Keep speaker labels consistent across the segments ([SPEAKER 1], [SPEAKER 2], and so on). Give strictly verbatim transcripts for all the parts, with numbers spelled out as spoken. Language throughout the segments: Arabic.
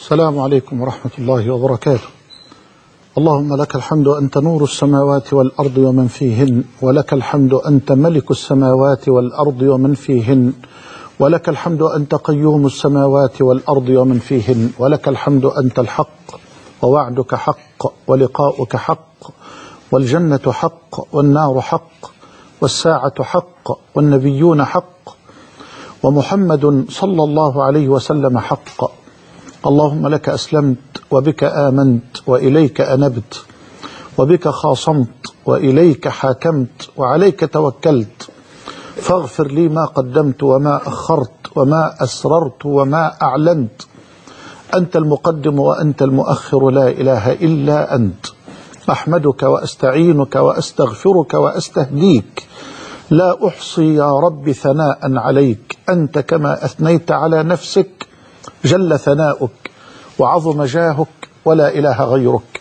[SPEAKER 1] السلام عليكم ورحمة الله وبركاته. اللهم لك الحمد أنت نور السماوات والأرض ومن فيهن، ولك الحمد أنت ملك السماوات والأرض ومن فيهن، ولك الحمد أنت قيوم السماوات والأرض ومن فيهن، ولك الحمد أنت الحق ووعدك حق ولقاؤك حق، والجنة حق والنار حق، والساعة حق والنبيون حق، ومحمد صلى الله عليه وسلم حق. اللهم لك أسلمت وبك آمنت وإليك أنبت، وبك خاصمت وإليك حاكمت وعليك توكلت، فاغفر لي ما قدمت وما أخرت وما أسررت وما أعلنت. أنت المقدم وأنت المؤخر، لا إله إلا أنت. أحمدك وأستعينك وأستغفرك وأستهديك، لا أحصي يا رب ثناء عليك، أنت كما أثنيت على نفسك جل ثناؤك وعظم جاهك ولا إله غيرك.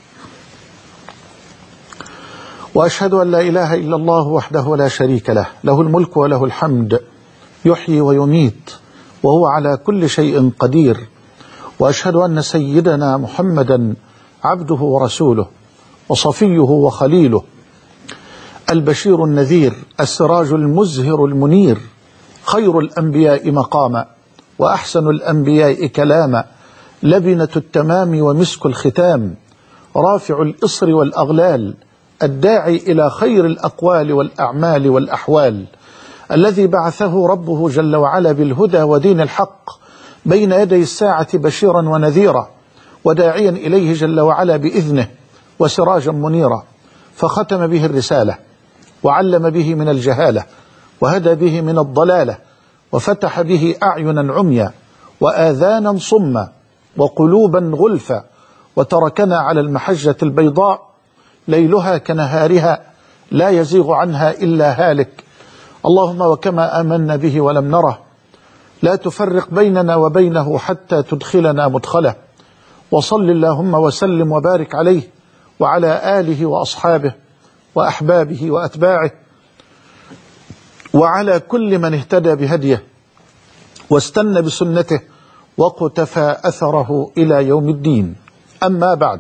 [SPEAKER 1] وأشهد أن لا إله إلا الله وحده لا شريك له، له الملك وله الحمد، يحيي ويميت وهو على كل شيء قدير. وأشهد أن سيدنا محمدا عبده ورسوله وصفيه وخليله، البشير النذير، السراج المزهر المنير، خير الأنبياء مقاما وأحسن الأنبياء كلاما، لبنة التمام ومسك الختام، رافع الإصر والأغلال، الداعي إلى خير الأقوال والأعمال والأحوال، الذي بعثه ربه جل وعلا بالهدى ودين الحق بين يدي الساعة بشيرا ونذيرا، وداعيا إليه جل وعلا بإذنه وسراجا منيرا، فختم به الرسالة وعلم به من الجهالة وهدى به من الضلالة، وفتح به أعينا عميا وآذانا صما وقلوبا غلفا، وتركنا على المحجة البيضاء ليلها كنهارها لا يزيغ عنها إلا هالك. اللهم وكما آمنا به ولم نره، لا تفرق بيننا وبينه حتى تدخلنا مدخله. وصل اللهم وسلم وبارك عليه وعلى آله وأصحابه وأحبابه وأتباعه، وعلى كل من اهتدى بهديه واستنى بسنته وقتفى أثره إلى يوم الدين. أما بعد،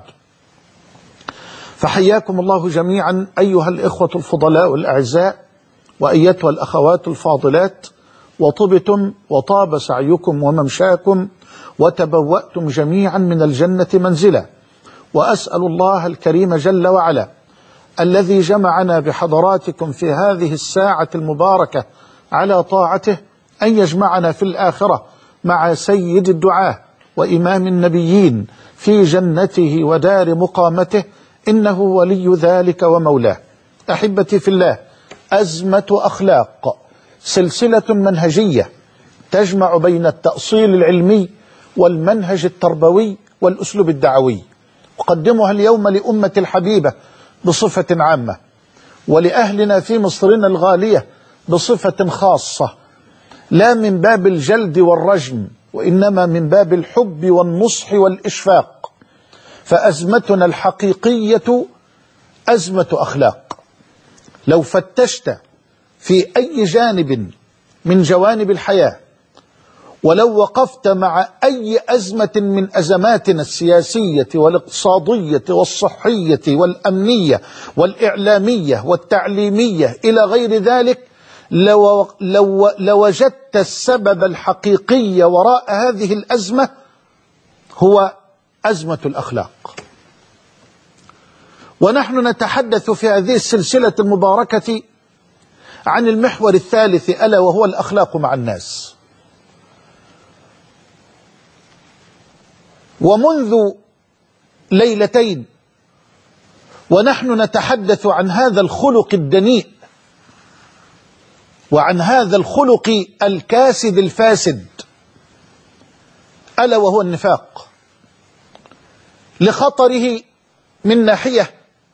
[SPEAKER 1] فحياكم الله جميعا أيها الإخوة الفضلاء الأعزاء، وأيتها الأخوات الفاضلات، وطبتم وطاب سعيكم وممشاكم، وتبوأتم جميعا من الجنة منزلا. وأسأل الله الكريم جل وعلا الذي جمعنا بحضراتكم في هذه الساعة المباركة على طاعته أن يجمعنا في الآخرة مع سيد الدعاة وإمام النبيين في جنته ودار مقامته، إنه ولي ذلك ومولاه. أحبتي في الله، أزمة أخلاق، سلسلة منهجية تجمع بين التأصيل العلمي والمنهج التربوي والأسلوب الدعوي، أقدمها اليوم لأمة الحبيبة بصفة عامة، ولأهلنا في مصرنا الغالية بصفة خاصة، لا من باب الجلد والرجم، وإنما من باب الحب والنصح والإشفاق. فأزمتنا الحقيقية أزمة أخلاق. لو فتشت في أي جانب من جوانب الحياة، ولو وقفت مع أي أزمة من أزماتنا السياسية والاقتصادية والصحية والأمنية والإعلامية والتعليمية إلى غير ذلك، لو لو لوجدت السبب الحقيقي وراء هذه الأزمة هو أزمة الأخلاق. ونحن نتحدث في هذه السلسلة المباركة عن المحور الثالث، ألا وهو الأخلاق مع الناس. ومنذ ليلتين ونحن نتحدث عن هذا الخلق الدنيء، وعن هذا الخلق الكاسد الفاسد، ألا وهو النفاق، لخطره من ناحية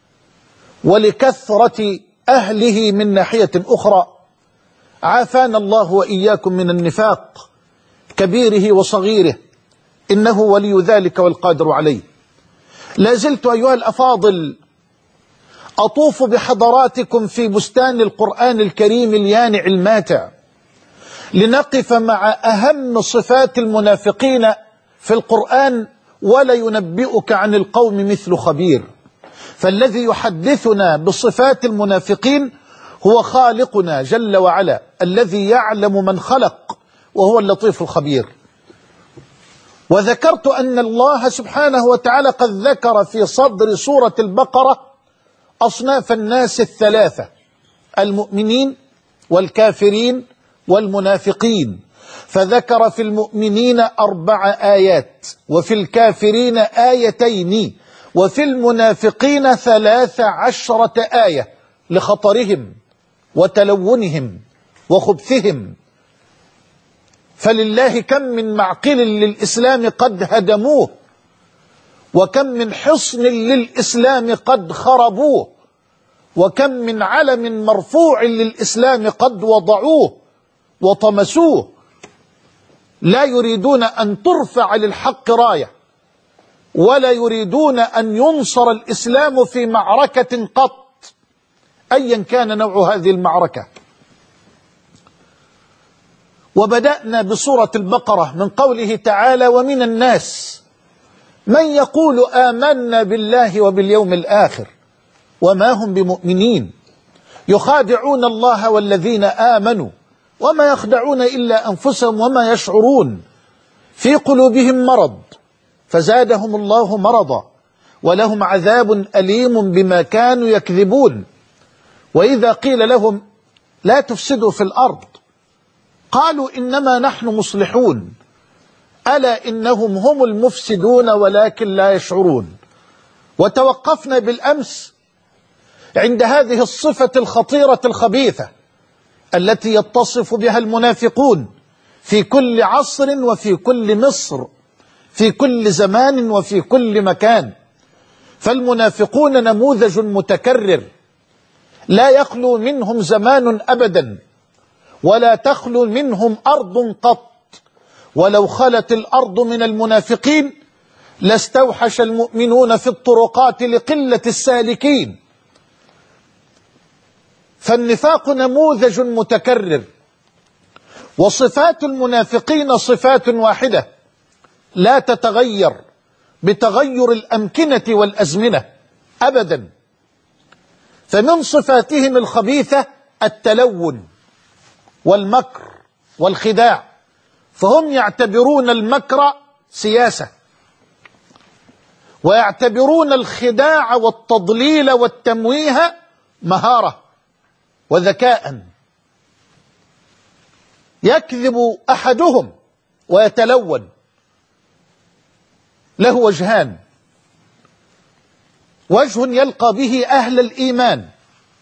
[SPEAKER 1] ولكثرة أهله من ناحية أخرى. عافانا الله وإياكم من النفاق كبيره وصغيره، إنه ولي ذلك والقادر عليه. لا زلت أيها الأفاضل أطوف بحضراتكم في بستان القرآن الكريم اليانع الماتع، لنقف مع أهم صفات المنافقين في القرآن ولا ينبئك عن القوم مثل خبير. فالذي يحدثنا بصفات المنافقين هو خالقنا جل وعلا الذي يعلم من خلق وهو اللطيف الخبير. وذكرت أن الله سبحانه وتعالى قد ذكر في صدر سورة البقرة أصناف الناس الثلاثة: المؤمنين والكافرين والمنافقين، فذكر في المؤمنين أربع آيات، وفي الكافرين آيتين، وفي المنافقين ثلاث عشرة آية لخطرهم وتلونهم وخبثهم. فلله كم من معقل للإسلام قد هدموه، وكم من حصن للإسلام قد خربوه، وكم من علم مرفوع للإسلام قد وضعوه وطمسوه. لا يريدون أن ترفع للحق راية، ولا يريدون أن ينصر الإسلام في معركة قط أيا كان نوع هذه المعركة. وبدأنا بسورة البقرة من قوله تعالى: ومن الناس من يقول آمنا بالله وباليوم الآخر وما هم بمؤمنين يخادعون الله والذين آمنوا وما يخدعون إلا أنفسهم وما يشعرون في قلوبهم مرض فزادهم الله مرضا ولهم عذاب أليم بما كانوا يكذبون. وإذا قيل لهم لا تفسدوا في الأرض قالوا إنما نحن مصلحون ألا إنهم هم المفسدون ولكن لا يشعرون. وتوقفنا بالأمس عند هذه الصفة الخطيرة الخبيثة التي يتصف بها المنافقون في كل عصر وفي كل مصر، في كل زمان وفي كل مكان. فالمنافقون نموذج متكرر لا يخلو منهم زمان أبدا، ولا تخلو منهم أرض قط. ولو خلت الأرض من المنافقين لاستوحش المؤمنون في الطرقات لقلة السالكين. فالنفاق نموذج متكرر، وصفات المنافقين صفات واحدة لا تتغير بتغير الأمكنة والأزمنة أبدا. فمن صفاتهم الخبيثة التلون والمكر والخداع، فهم يعتبرون المكر سياسة، ويعتبرون الخداع والتضليل والتمويه مهارة وذكاء. يكذب أحدهم ويتلون، له وجهان: وجه يلقى به أهل الإيمان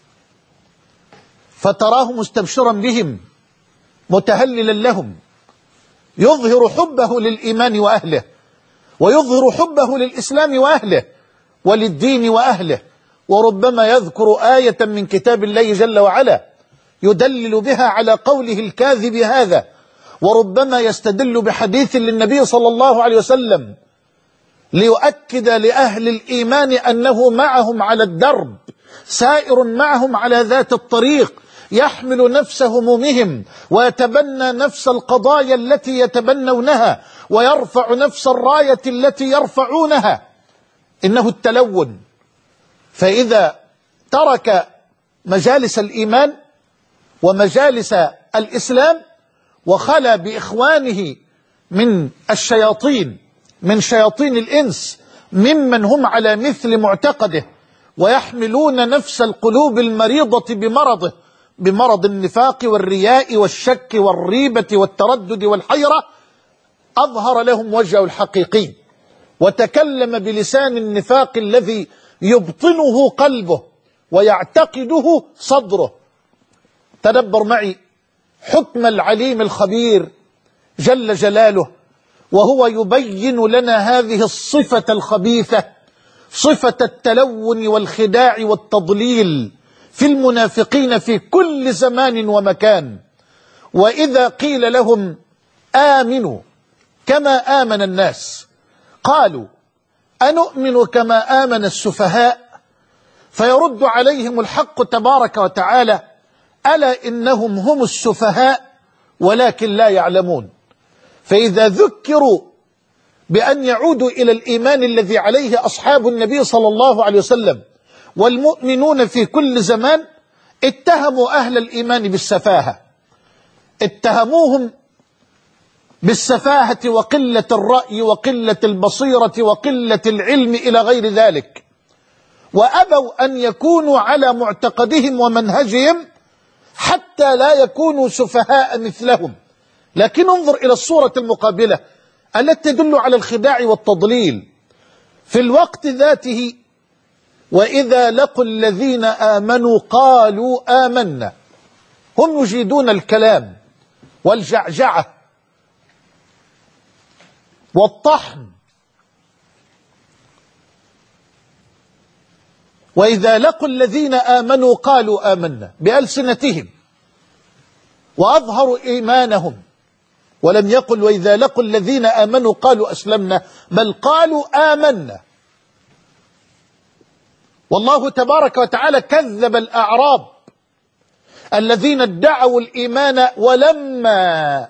[SPEAKER 1] فتراه مستبشرا بهم متهللا لهم، يظهر حبه للإيمان وأهله، ويظهر حبه للإسلام وأهله وللدين وأهله، وربما يذكر آية من كتاب الله جل وعلا يدلل بها على قوله الكاذب هذا، وربما يستدل بحديث للنبي صلى الله عليه وسلم ليؤكد لأهل الإيمان أنه معهم على الدرب، سائر معهم على ذات الطريق، يحمل نفس همومهم ويتبنى نفس القضايا التي يتبنونها ويرفع نفس الراية التي يرفعونها. إنه التلون. فإذا ترك مجالس الإيمان ومجالس الإسلام وخلى بإخوانه من الشياطين، من شياطين الإنس، ممن هم على مثل معتقده ويحملون نفس القلوب المريضة بمرضه، بمرض النفاق والرياء والشك والريبة والتردد والحيرة، أظهر لهم وجهه الحقيقي وتكلم بلسان النفاق الذي يبطنه قلبه ويعتقده صدره. تدبر معي حكم العليم الخبير جل جلاله وهو يبين لنا هذه الصفة الخبيثة، صفة التلون والخداع والتضليل في المنافقين في كل زمان ومكان. وإذا قيل لهم آمنوا كما آمن الناس قالوا أنؤمن كما آمن السفهاء، فيرد عليهم الحق تبارك وتعالى: ألا إنهم هم السفهاء ولكن لا يعلمون. فإذا ذكروا بأن يعودوا إلى الإيمان الذي عليه أصحاب النبي صلى الله عليه وسلم والمؤمنون في كل زمان، اتهموا أهل الإيمان بالسفاهة، اتهموهم بالسفاهة وقلة الرأي وقلة البصيرة وقلة العلم إلى غير ذلك، وأبوا أن يكونوا على معتقدهم ومنهجهم حتى لا يكونوا سفهاء مثلهم. لكن انظر إلى الصورة المقابلة التي تدل على الخداع والتضليل. في الوقت ذاته وإذا لقوا الذين آمنوا قالوا آمنا، هم يجيدون الكلام والجعجعة والطحن. وإذا لقوا الذين آمنوا قالوا آمنا بألسنتهم وأظهروا إيمانهم، ولم يقل وإذا لقوا الذين آمنوا قالوا أسلمنا، بل قالوا آمنا. والله تبارك وتعالى كذب الأعراب الذين ادعوا الإيمان ولما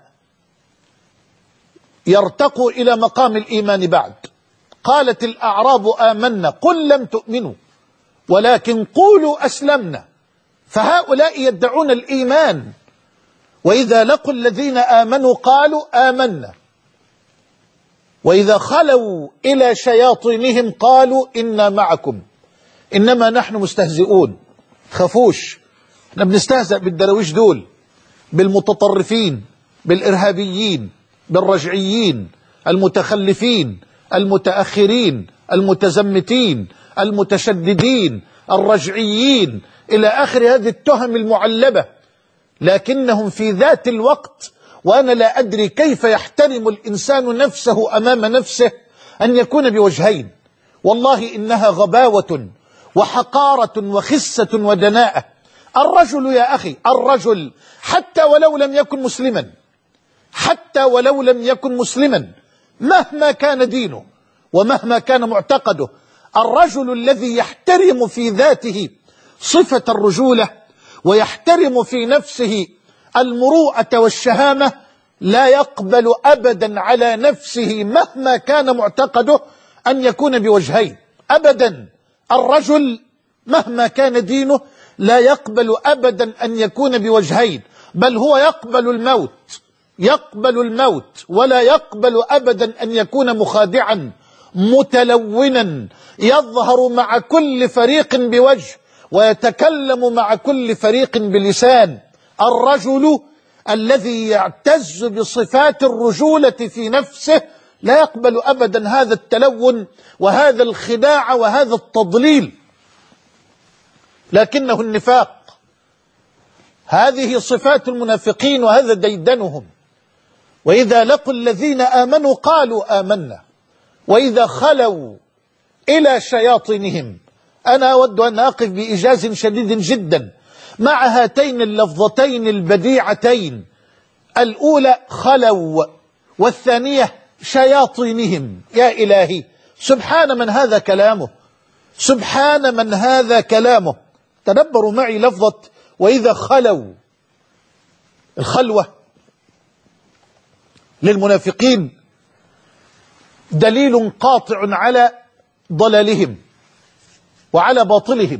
[SPEAKER 1] يرتقوا إلى مقام الإيمان بعد. قالت الأعراب آمنا قل لم تؤمنوا ولكن قولوا أسلمنا. فهؤلاء يدعون الإيمان، وإذا لقوا الذين آمنوا قالوا آمنا، وإذا خلوا إلى شياطينهم قالوا إنا معكم إنما نحن مستهزئون. خافوش، احنا بنستهزأ بالدرويش دول، بالمتطرفين، بالإرهابيين، بالرجعيين، المتخلفين، المتأخرين، المتزمتين، المتشددين، الرجعيين، إلى آخر هذه التهم المعلبة. لكنهم في ذات الوقت، وأنا لا أدري كيف يحترم الإنسان نفسه أمام نفسه، أن يكون بوجهين. والله إنها غباوة وحقارة وخسة ودناءة. الرجل يا أخي، الرجل حتى ولو لم يكن مسلما، حتى ولو لم يكن مسلما، مهما كان دينه ومهما كان معتقده، الرجل الذي يحترم في ذاته صفة الرجولة ويحترم في نفسه المروءة والشهامة لا يقبل أبدا على نفسه مهما كان معتقده أن يكون بوجهين أبدا. الرجل مهما كان دينه لا يقبل أبدا أن يكون بوجهين، بل هو يقبل الموت، يقبل الموت ولا يقبل أبدا أن يكون مخادعا متلونا يظهر مع كل فريق بوجه ويتكلم مع كل فريق بلسان. الرجل الذي يعتز بصفات الرجولة في نفسه لا يقبل أبدا هذا التلون وهذا الخداع وهذا التضليل، لكنه النفاق. هذه صفات المنافقين وهذا ديدنهم. وإذا لقوا الذين آمنوا قالوا آمنا وإذا خلوا إلى شياطينهم. أنا أود أن أقف بإيجاز شديد جدا مع هاتين اللفظتين البديعتين، الأولى خلوا والثانية شياطينهم. يا إلهي، سبحان من هذا كلامه، سبحان من هذا كلامه. تدبروا معي لفظة وإذا خلوا. الخلوة للمنافقين دليل قاطع على ضلالهم وعلى باطلهم،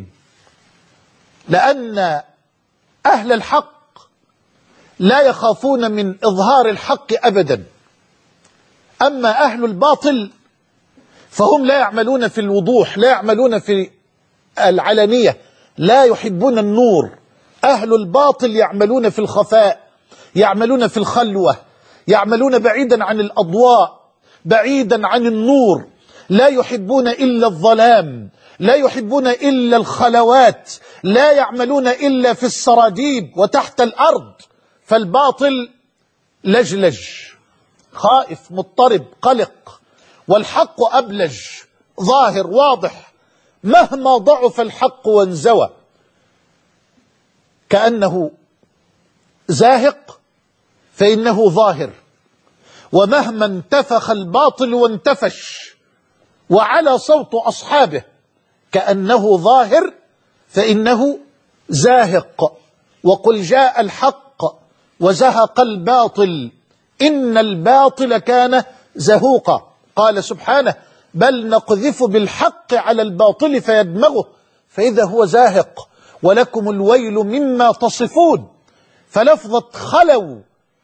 [SPEAKER 1] لأن أهل الحق لا يخافون من إظهار الحق أبدا، أما أهل الباطل فهم لا يعملون في الوضوح، لا يعملون في العلانية، لا يحبون النور. أهل الباطل يعملون في الخفاء، يعملون في الخلوة، يعملون بعيدا عن الأضواء، بعيدا عن النور، لا يحبون إلا الظلام، لا يحبون إلا الخلوات، لا يعملون إلا في السراديب وتحت الأرض. فالباطل لجلج، خائف، مضطرب، قلق، والحق أبلج، ظاهر، واضح. مهما ضعف الحق وانزوى كأنه زاهق فإنه ظاهر، ومهما انتفخ الباطل وانتفش وعلى صوت أصحابه كأنه ظاهر فإنه زاهق. وقل جاء الحق وزهق الباطل إن الباطل كان زهوقا. قال سبحانه: بل نقذف بالحق على الباطل فيدمغه فإذا هو زاهق ولكم الويل مما تصفون. فلفظة خلوا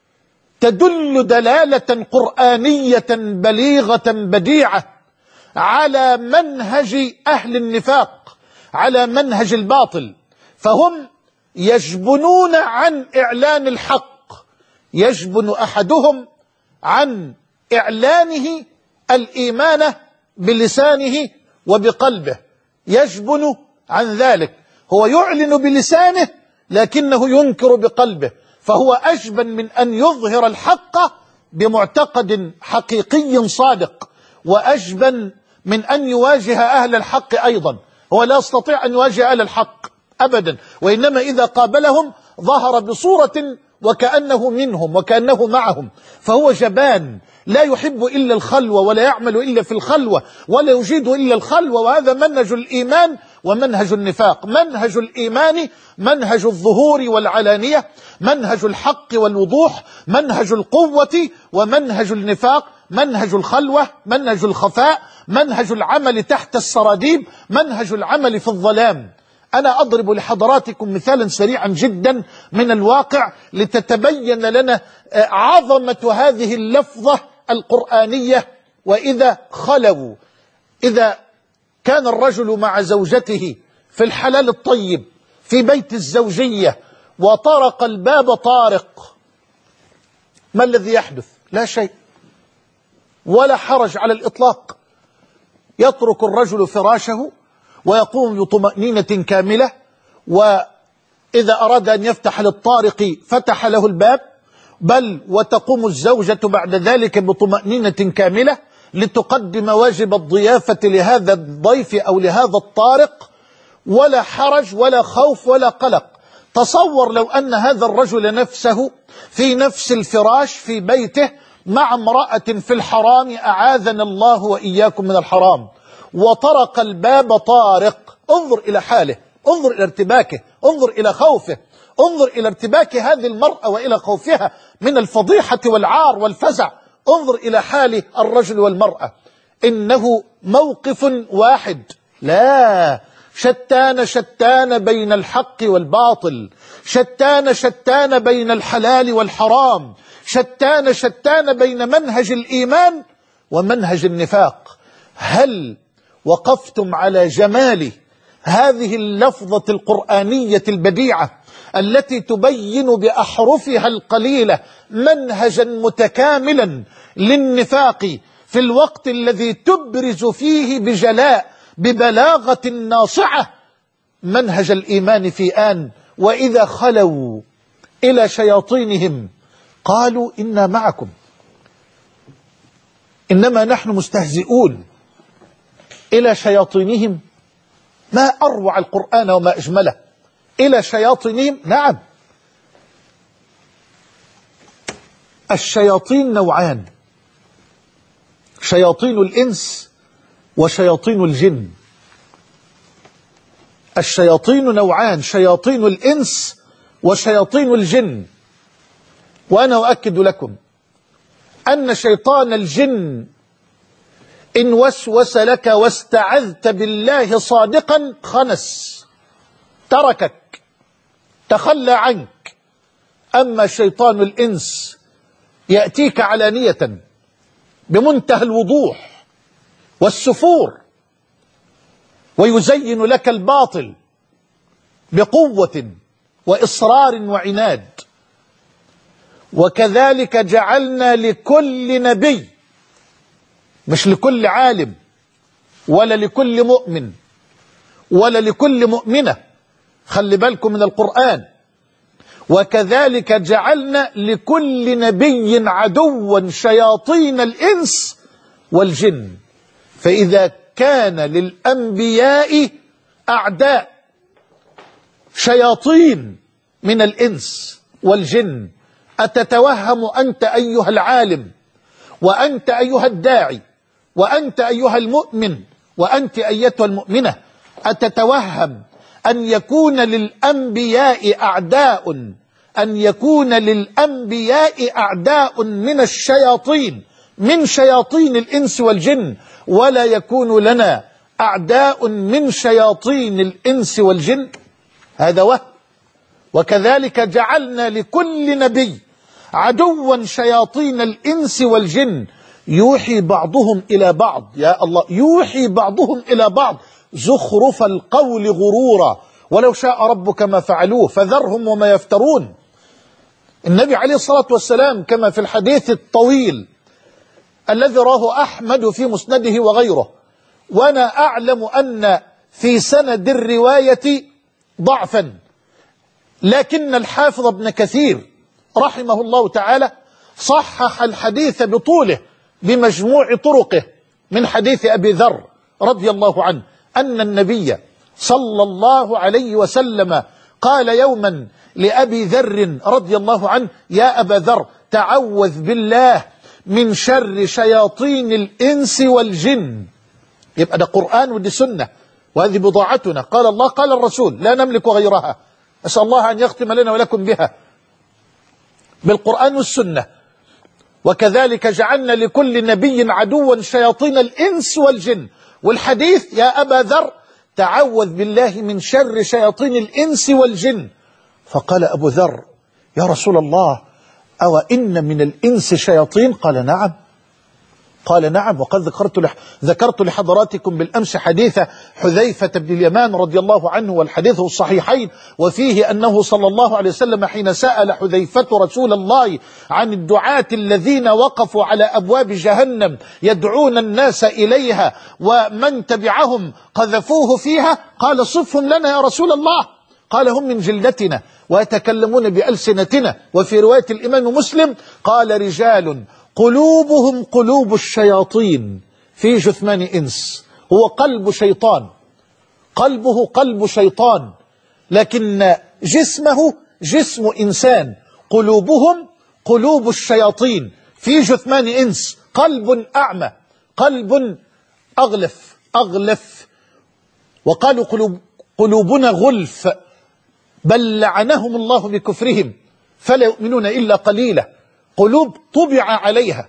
[SPEAKER 1] تدل دلالة قرآنية بليغة بديعة على منهج أهل النفاق، على منهج الباطل، فهم يجبنون عن إعلان الحق، يجبن أحدهم عن إعلانه الإيمان بلسانه وبقلبه، يجبن عن ذلك، هو يعلن بلسانه لكنه ينكر بقلبه، فهو أجبن من أن يظهر الحق بمعتقد حقيقي صادق، وأجبن من أن يواجه أهل الحق أيضا. هو لا يستطيع أن يواجه أهل الحق أبدا، وإنما إذا قابلهم ظهر بصورة وكأنه منهم وكأنه معهم، فهو جبان لا يحب إلا الخلوة ولا يعمل إلا في الخلوة ولا يجيد إلا الخلوة. وهذا منهج الإيمان ومنهج النفاق. منهج الإيمان منهج الظهور والعلانية، منهج الحق والوضوح، منهج القوة، ومنهج النفاق منهج الخلوة، منهج الخفاء، منهج العمل تحت السراديب، منهج العمل في الظلام. أنا أضرب لحضراتكم مثالا سريعا جدا من الواقع لتتبين لنا عظمة هذه اللفظة القرآنية. وإذا خلوا، إذا كان الرجل مع زوجته في الحلال الطيب في بيت الزوجية وطرق الباب طارق، ما الذي يحدث؟ لا شيء ولا حرج على الإطلاق. يترك الرجل فراشه ويقوم بطمأنينة كاملة، وإذا أراد أن يفتح للطارق فتح له الباب، بل وتقوم الزوجة بعد ذلك بطمأنينة كاملة لتقدم واجب الضيافة لهذا الضيف أو لهذا الطارق، ولا حرج ولا خوف ولا قلق. تصور لو أن هذا الرجل نفسه في نفس الفراش في بيته مع امرأة في الحرام، أعاذنا الله وإياكم من الحرام، وطرق الباب طارق. انظر إلى حاله، انظر إلى ارتباكه، انظر إلى خوفه، انظر إلى ارتباك هذه المرأة وإلى خوفها من الفضيحة والعار والفزع. انظر إلى حال الرجل والمرأة، إنه موقف واحد، لا، شتان شتان بين الحق والباطل، شتان شتان بين الحلال والحرام، شتان شتان بين منهج الإيمان ومنهج النفاق. هل وقفتم على جمال هذه اللفظة القرآنية البديعة التي تبين بأحرفها القليلة منهجا متكاملا للنفاق في الوقت الذي تبرز فيه بجلاء ببلاغة ناصعة منهج الإيمان في آن؟ وإذا خلوا إلى شياطينهم قالوا إنا معكم إنما نحن مستهزئون. إلى شياطينهم، ما أروع القرآن وما أجمله. إلى شياطينهم، نعم، الشياطين نوعان: شياطين الإنس وشياطين الجن. الشياطين نوعان: شياطين الإنس وشياطين الجن. وأنا أؤكد لكم أن شيطان الجن إن وسوس لك واستعذت بالله صادقا خنس، تركك، تخلى عنك. أما شيطان الإنس يأتيك علانية بمنتهى الوضوح والسفور، ويزين لك الباطل بقوة وإصرار وعناد. وكذلك جعلنا لكل نبي، مش لكل عالم ولا لكل مؤمن ولا لكل مؤمنة، خلي بالكم من القرآن، وكذلك جعلنا لكل نبي عدوا شياطين الإنس والجن. فإذا كان للأنبياء أعداء شياطين من الإنس والجن، أتتوهم أنت أيها العالم وأنت أيها الداعي وأنت أيها المؤمن وأنت أيتها المؤمنة، أتتوهم أن يكون للأنبياء أعداء أن يكون للأنبياء أعداء من الشياطين من شياطين الإنس والجن، ولا يكون لنا أعداء من شياطين الإنس والجن؟ هذا وهم. وكذلك جعلنا لكل نبي عدوا شياطين الإنس والجن يوحي بعضهم إلى بعض، يا الله، يوحي بعضهم إلى بعض زخرف القول غرورا ولو شاء ربك ما فعلوه فذرهم وما يفترون. النبي عليه الصلاة والسلام كما في الحديث الطويل الذي راه أحمد في مسنده وغيره، وأنا أعلم أن في سند الرواية ضعفا، لكن الحافظ ابن كثير رحمه الله تعالى صحح الحديث بطوله بمجموع طرقه من حديث أبي ذر رضي الله عنه أن النبي صلى الله عليه وسلم قال يوما لأبي ذر رضي الله عنه: يا أبا ذر، تعوذ بالله من شر شياطين الإنس والجن. يبقى ده قرآن ودي سنة، وهذه بضاعتنا، قال الله قال الرسول، لا نملك غيرها. أسأل الله أن يختم لنا ولكم بها، بالقرآن والسنة. وكذلك جعلنا لكل نبي عدوا شياطين الإنس والجن. والحديث: يا أبا ذر، تعوذ بالله من شر شياطين الإنس والجن. فقال أبو ذر: يا رسول الله، أو إن من الإنس شياطين؟ قال: نعم. قال: نعم. وقد ذكرت لح ذكرت لحضراتكم بالأمس حديث حذيفة بن اليمان رضي الله عنه، والحديث الصحيحين، وفيه أنه صلى الله عليه وسلم حين سأل حذيفة رسول الله عن الدعاة الذين وقفوا على أبواب جهنم يدعون الناس إليها ومن تبعهم قذفوه فيها، قال: صفهم لنا يا رسول الله. قال: هم من جلدتنا ويتكلمون بألسنتنا. وفي رواية الإمام مسلم قال: رجال قلوبهم قلوب الشياطين في جثمان إنس. هو قلب شيطان، قلبه قلب شيطان، لكن جسمه جسم إنسان. قلوبهم قلوب الشياطين في جثمان إنس، قلب أعمى، قلب أغلف أغلف. وقالوا قلوب قلوبنا غلف، بل لعنهم الله بكفرهم فلا يؤمنون إلا قليلا. قلوب طبع عليها،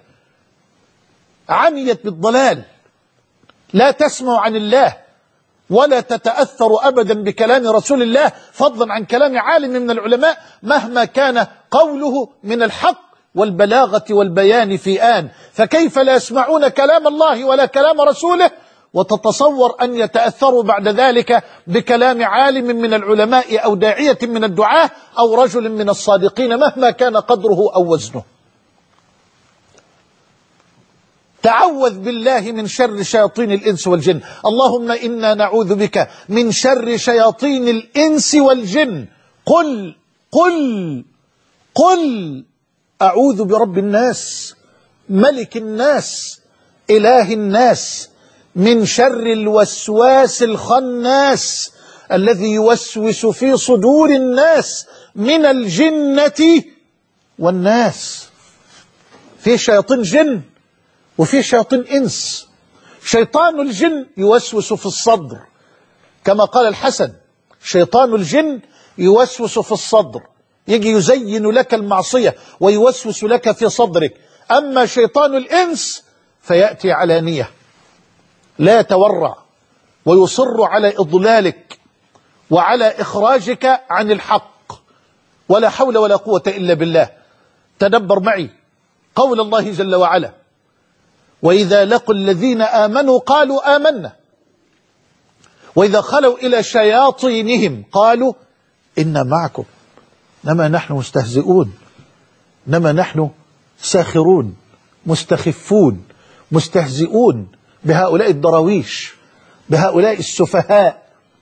[SPEAKER 1] عميت بالضلال، لا تسمع عن الله ولا تتأثر أبدا بكلام رسول الله، فضلا عن كلام عالم من العلماء مهما كان قوله من الحق والبلاغة والبيان في آن. فكيف لا يسمعون كلام الله ولا كلام رسوله وتتصور أن يتأثروا بعد ذلك بكلام عالم من العلماء أو داعية من الدعاة أو رجل من الصادقين مهما كان قدره أو وزنه؟ تعوذ بالله من شر شياطين الإنس والجن. اللهم إنا نعوذ بك من شر شياطين الإنس والجن. قل قل قل أعوذ برب الناس ملك الناس إله الناس من شر الوسواس الخناس الذي يوسوس في صدور الناس من الجنة والناس. في شياطين جن وفي شياطين إنس. شيطان الجن يوسوس في الصدر كما قال الحسن: شيطان الجن يوسوس في الصدر، يجي يزين لك المعصية ويوسوس لك في صدرك. أما شيطان الإنس فيأتي علانية، لا يتورع، ويصر على إضلالك وعلى إخراجك عن الحق. ولا حول ولا قوة إلا بالله. تدبر معي قول الله جل وعلا: وإذا لقوا الذين آمنوا قالوا آمنا وإذا خلوا إلى شياطينهم قالوا إنا معكم إنما نحن مستهزئون إنما نحن ساخرون مستخفون مستهزئون بهؤلاء الدراويش بهؤلاء السفهاء،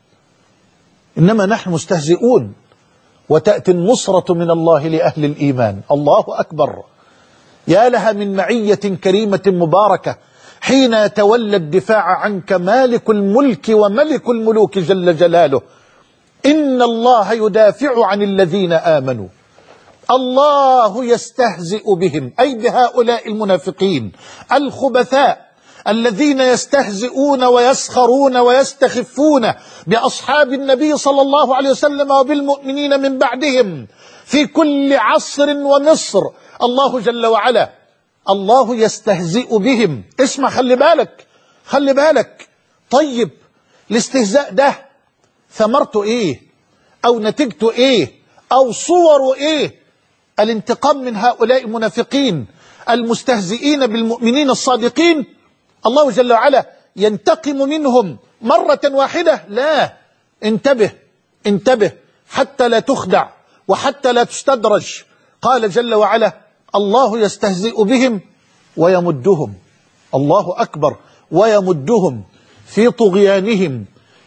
[SPEAKER 1] إنما نحن مستهزئون. وتأتي النصرة من الله لأهل الإيمان. الله أكبر. يا لها من معية كريمة مباركة حين يتولى الدفاع عنك مالك الملك وملك الملوك جل جلاله. إن الله يدافع عن الذين آمنوا. الله يستهزئ بهم، أي بهؤلاء المنافقين الخبثاء الذين يستهزئون ويسخرون ويستخفون بأصحاب النبي صلى الله عليه وسلم وبالمؤمنين من بعدهم في كل عصر ومصر. الله جل وعلا الله يستهزئ بهم. اسمع، خلي بالك خلي بالك. طيب الاستهزاء ده ثمرته ايه او نتيجته ايه او صوره ايه؟ الانتقام من هؤلاء المنافقين المستهزئين بالمؤمنين الصادقين. الله جل وعلا ينتقم منهم مرة واحدة؟ لا، انتبه انتبه حتى لا تخدع وحتى لا تستدرج. قال جل وعلا: الله يستهزئ بهم ويمدهم. الله أكبر. ويمدهم في طغيانهم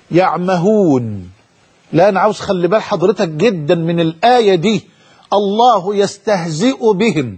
[SPEAKER 1] يعمهون. لا، أنا عاوز خلي بال حضرتك جدا من الآية دي. الله يستهزئ بهم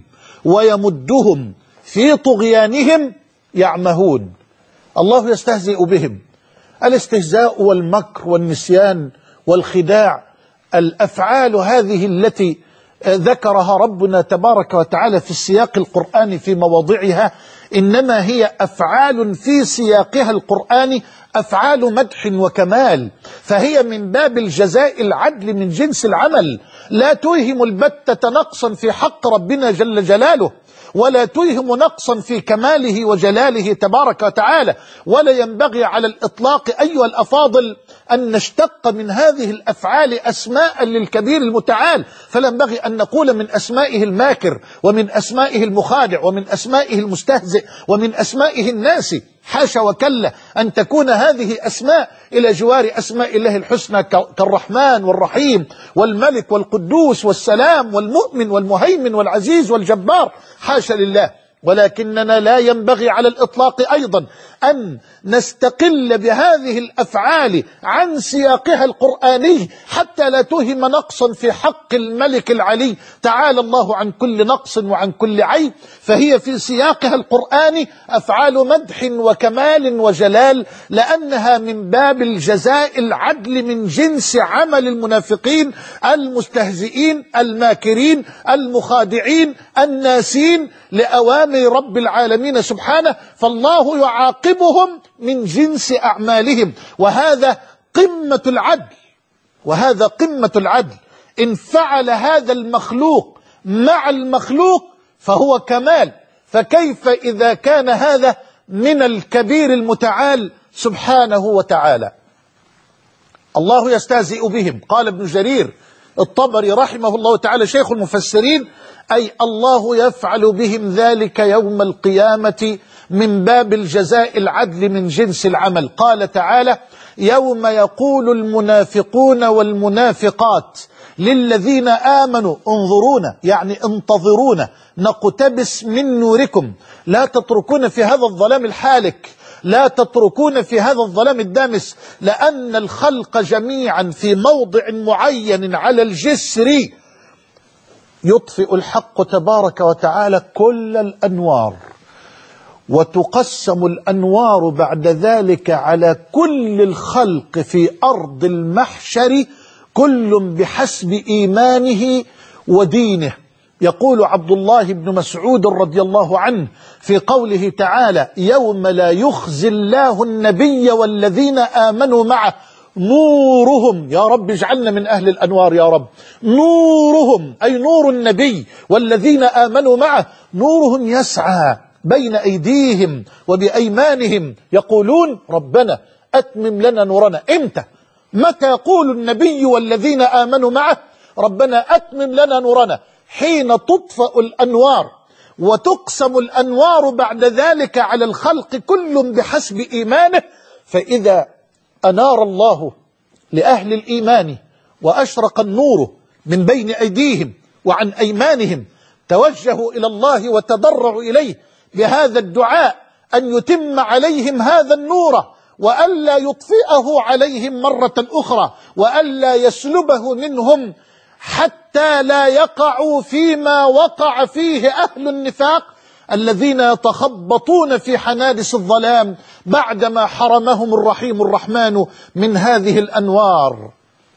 [SPEAKER 1] ويمدهم في طغيانهم يعمهون. الله يستهزئ بهم. الاستهزاء والمكر والنسيان والخداع، الأفعال هذه التي ذكرها ربنا تبارك وتعالى في السياق القرآني في مواضعها، إنما هي أفعال في سياقها القرآني أفعال مدح وكمال، فهي من باب الجزاء العدل من جنس العمل، لا توهم البتة نقصا في حق ربنا جل جلاله، ولا توهم نقصا في كماله وجلاله تبارك وتعالى. ولا ينبغي على الإطلاق أيها الأفاضل أن نشتق من هذه الأفعال أسماء للكبير المتعال، فلا ينبغي أن نقول من أسمائه الماكر، ومن أسمائه المخادع، ومن أسمائه المستهزئ، ومن أسمائه الناسي. حاشا وكلا أن تكون هذه أسماء إلى جوار أسماء الله الحسنى كالرحمن والرحيم والملك والقدوس والسلام والمؤمن والمهيمن والعزيز والجبار. حاشا لله. ولكننا لا ينبغي على الإطلاق أيضا أن نستقل بهذه الأفعال عن سياقها القرآني حتى لا توهم نقصا في حق الملك العلي تعالى الله عن كل نقص وعن كل عيب. فهي في سياقها القرآني أفعال مدح وكمال وجلال، لأنها من باب الجزاء العدل من جنس عمل المنافقين المستهزئين الماكرين المخادعين الناسين لأوامر رب العالمين سبحانه، فالله يعاقبهم من جنس أعمالهم. وهذا قمة العدل، وهذا قمة العدل. إن فعل هذا المخلوق مع المخلوق فهو كمال، فكيف إذا كان هذا من الكبير المتعال سبحانه وتعالى؟ الله يستهزئ بهم. قال ابن جرير الطبري رحمه الله تعالى شيخ المفسرين: أي الله يفعل بهم ذلك يوم القيامة من باب الجزاء العدل من جنس العمل. قال تعالى: يوم يقول المنافقون والمنافقات للذين آمنوا انظرونا، يعني انتظرونا نقتبس من نوركم، لا تتركون في هذا الظلام الحالك، لا تتركون في هذا الظلام الدامس، لأن الخلق جميعا في موضع معين على الجسر يطفئ الحق تبارك وتعالى كل الأنوار، وتقسم الأنوار بعد ذلك على كل الخلق في أرض المحشر كل بحسب إيمانه ودينه. يقول عبد الله بن مسعود رضي الله عنه في قوله تعالى: يوم لا يخزي الله النبي والذين آمنوا معه نورهم، يا رب اجعلنا من أهل الأنوار يا رب، نورهم أي نور النبي والذين آمنوا معه، نورهم يسعى بين أيديهم وبأيمانهم يقولون ربنا أتمم لنا نورنا. إمتى؟ متى يقول النبي والذين آمنوا معه ربنا أتمم لنا نورنا؟ حين تطفأ الأنوار وتقسم الأنوار بعد ذلك على الخلق كل بحسب إيمانه. فإذا أنار الله لأهل الإيمان وأشرق النور من بين أيديهم وعن أيمانهم، توجهوا إلى الله وتضرعوا إليه بهذا الدعاء أن يتم عليهم هذا النور، وألا يطفئه عليهم مرة أخرى، وألا يسلبه منهم حتى لا يقعوا فيما وقع فيه أهل النفاق الذين يتخبطون في حنادس الظلام بعدما حرمهم الرحيم الرحمن من هذه الأنوار.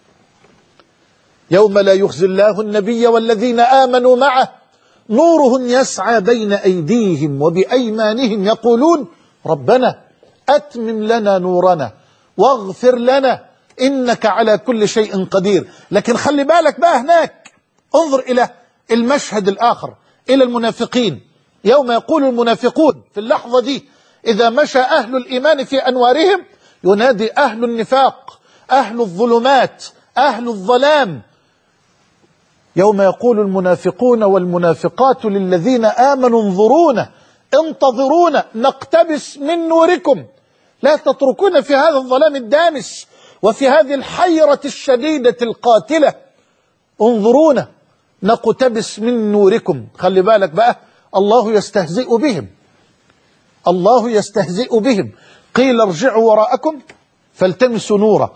[SPEAKER 1] يوم لا يخزي الله النبي والذين آمنوا معه نورهم يسعى بين أيديهم وبأيمانهم يقولون ربنا أتمم لنا نورنا واغفر لنا إنك على كل شيء قدير. لكن خلي بالك بقى هناك، انظر إلى المشهد الآخر، إلى المنافقين يوم يقول المنافقون في اللحظة دي إذا مشى أهل الإيمان في أنوارهم، ينادي أهل النفاق، أهل الظلمات، أهل الظلام. يوم يقول المنافقون والمنافقات للذين آمنوا انظرونا انتظرونا نقتبس من نوركم، لا تتركون في هذا الظلام الدامس وفي هذه الحيرة الشديدة القاتلة، انظرونا نقتبس من نوركم. خلي بالك بقى، الله يستهزئ بهم، الله يستهزئ بهم. قيل ارجعوا وراءكم فالتمسوا نورا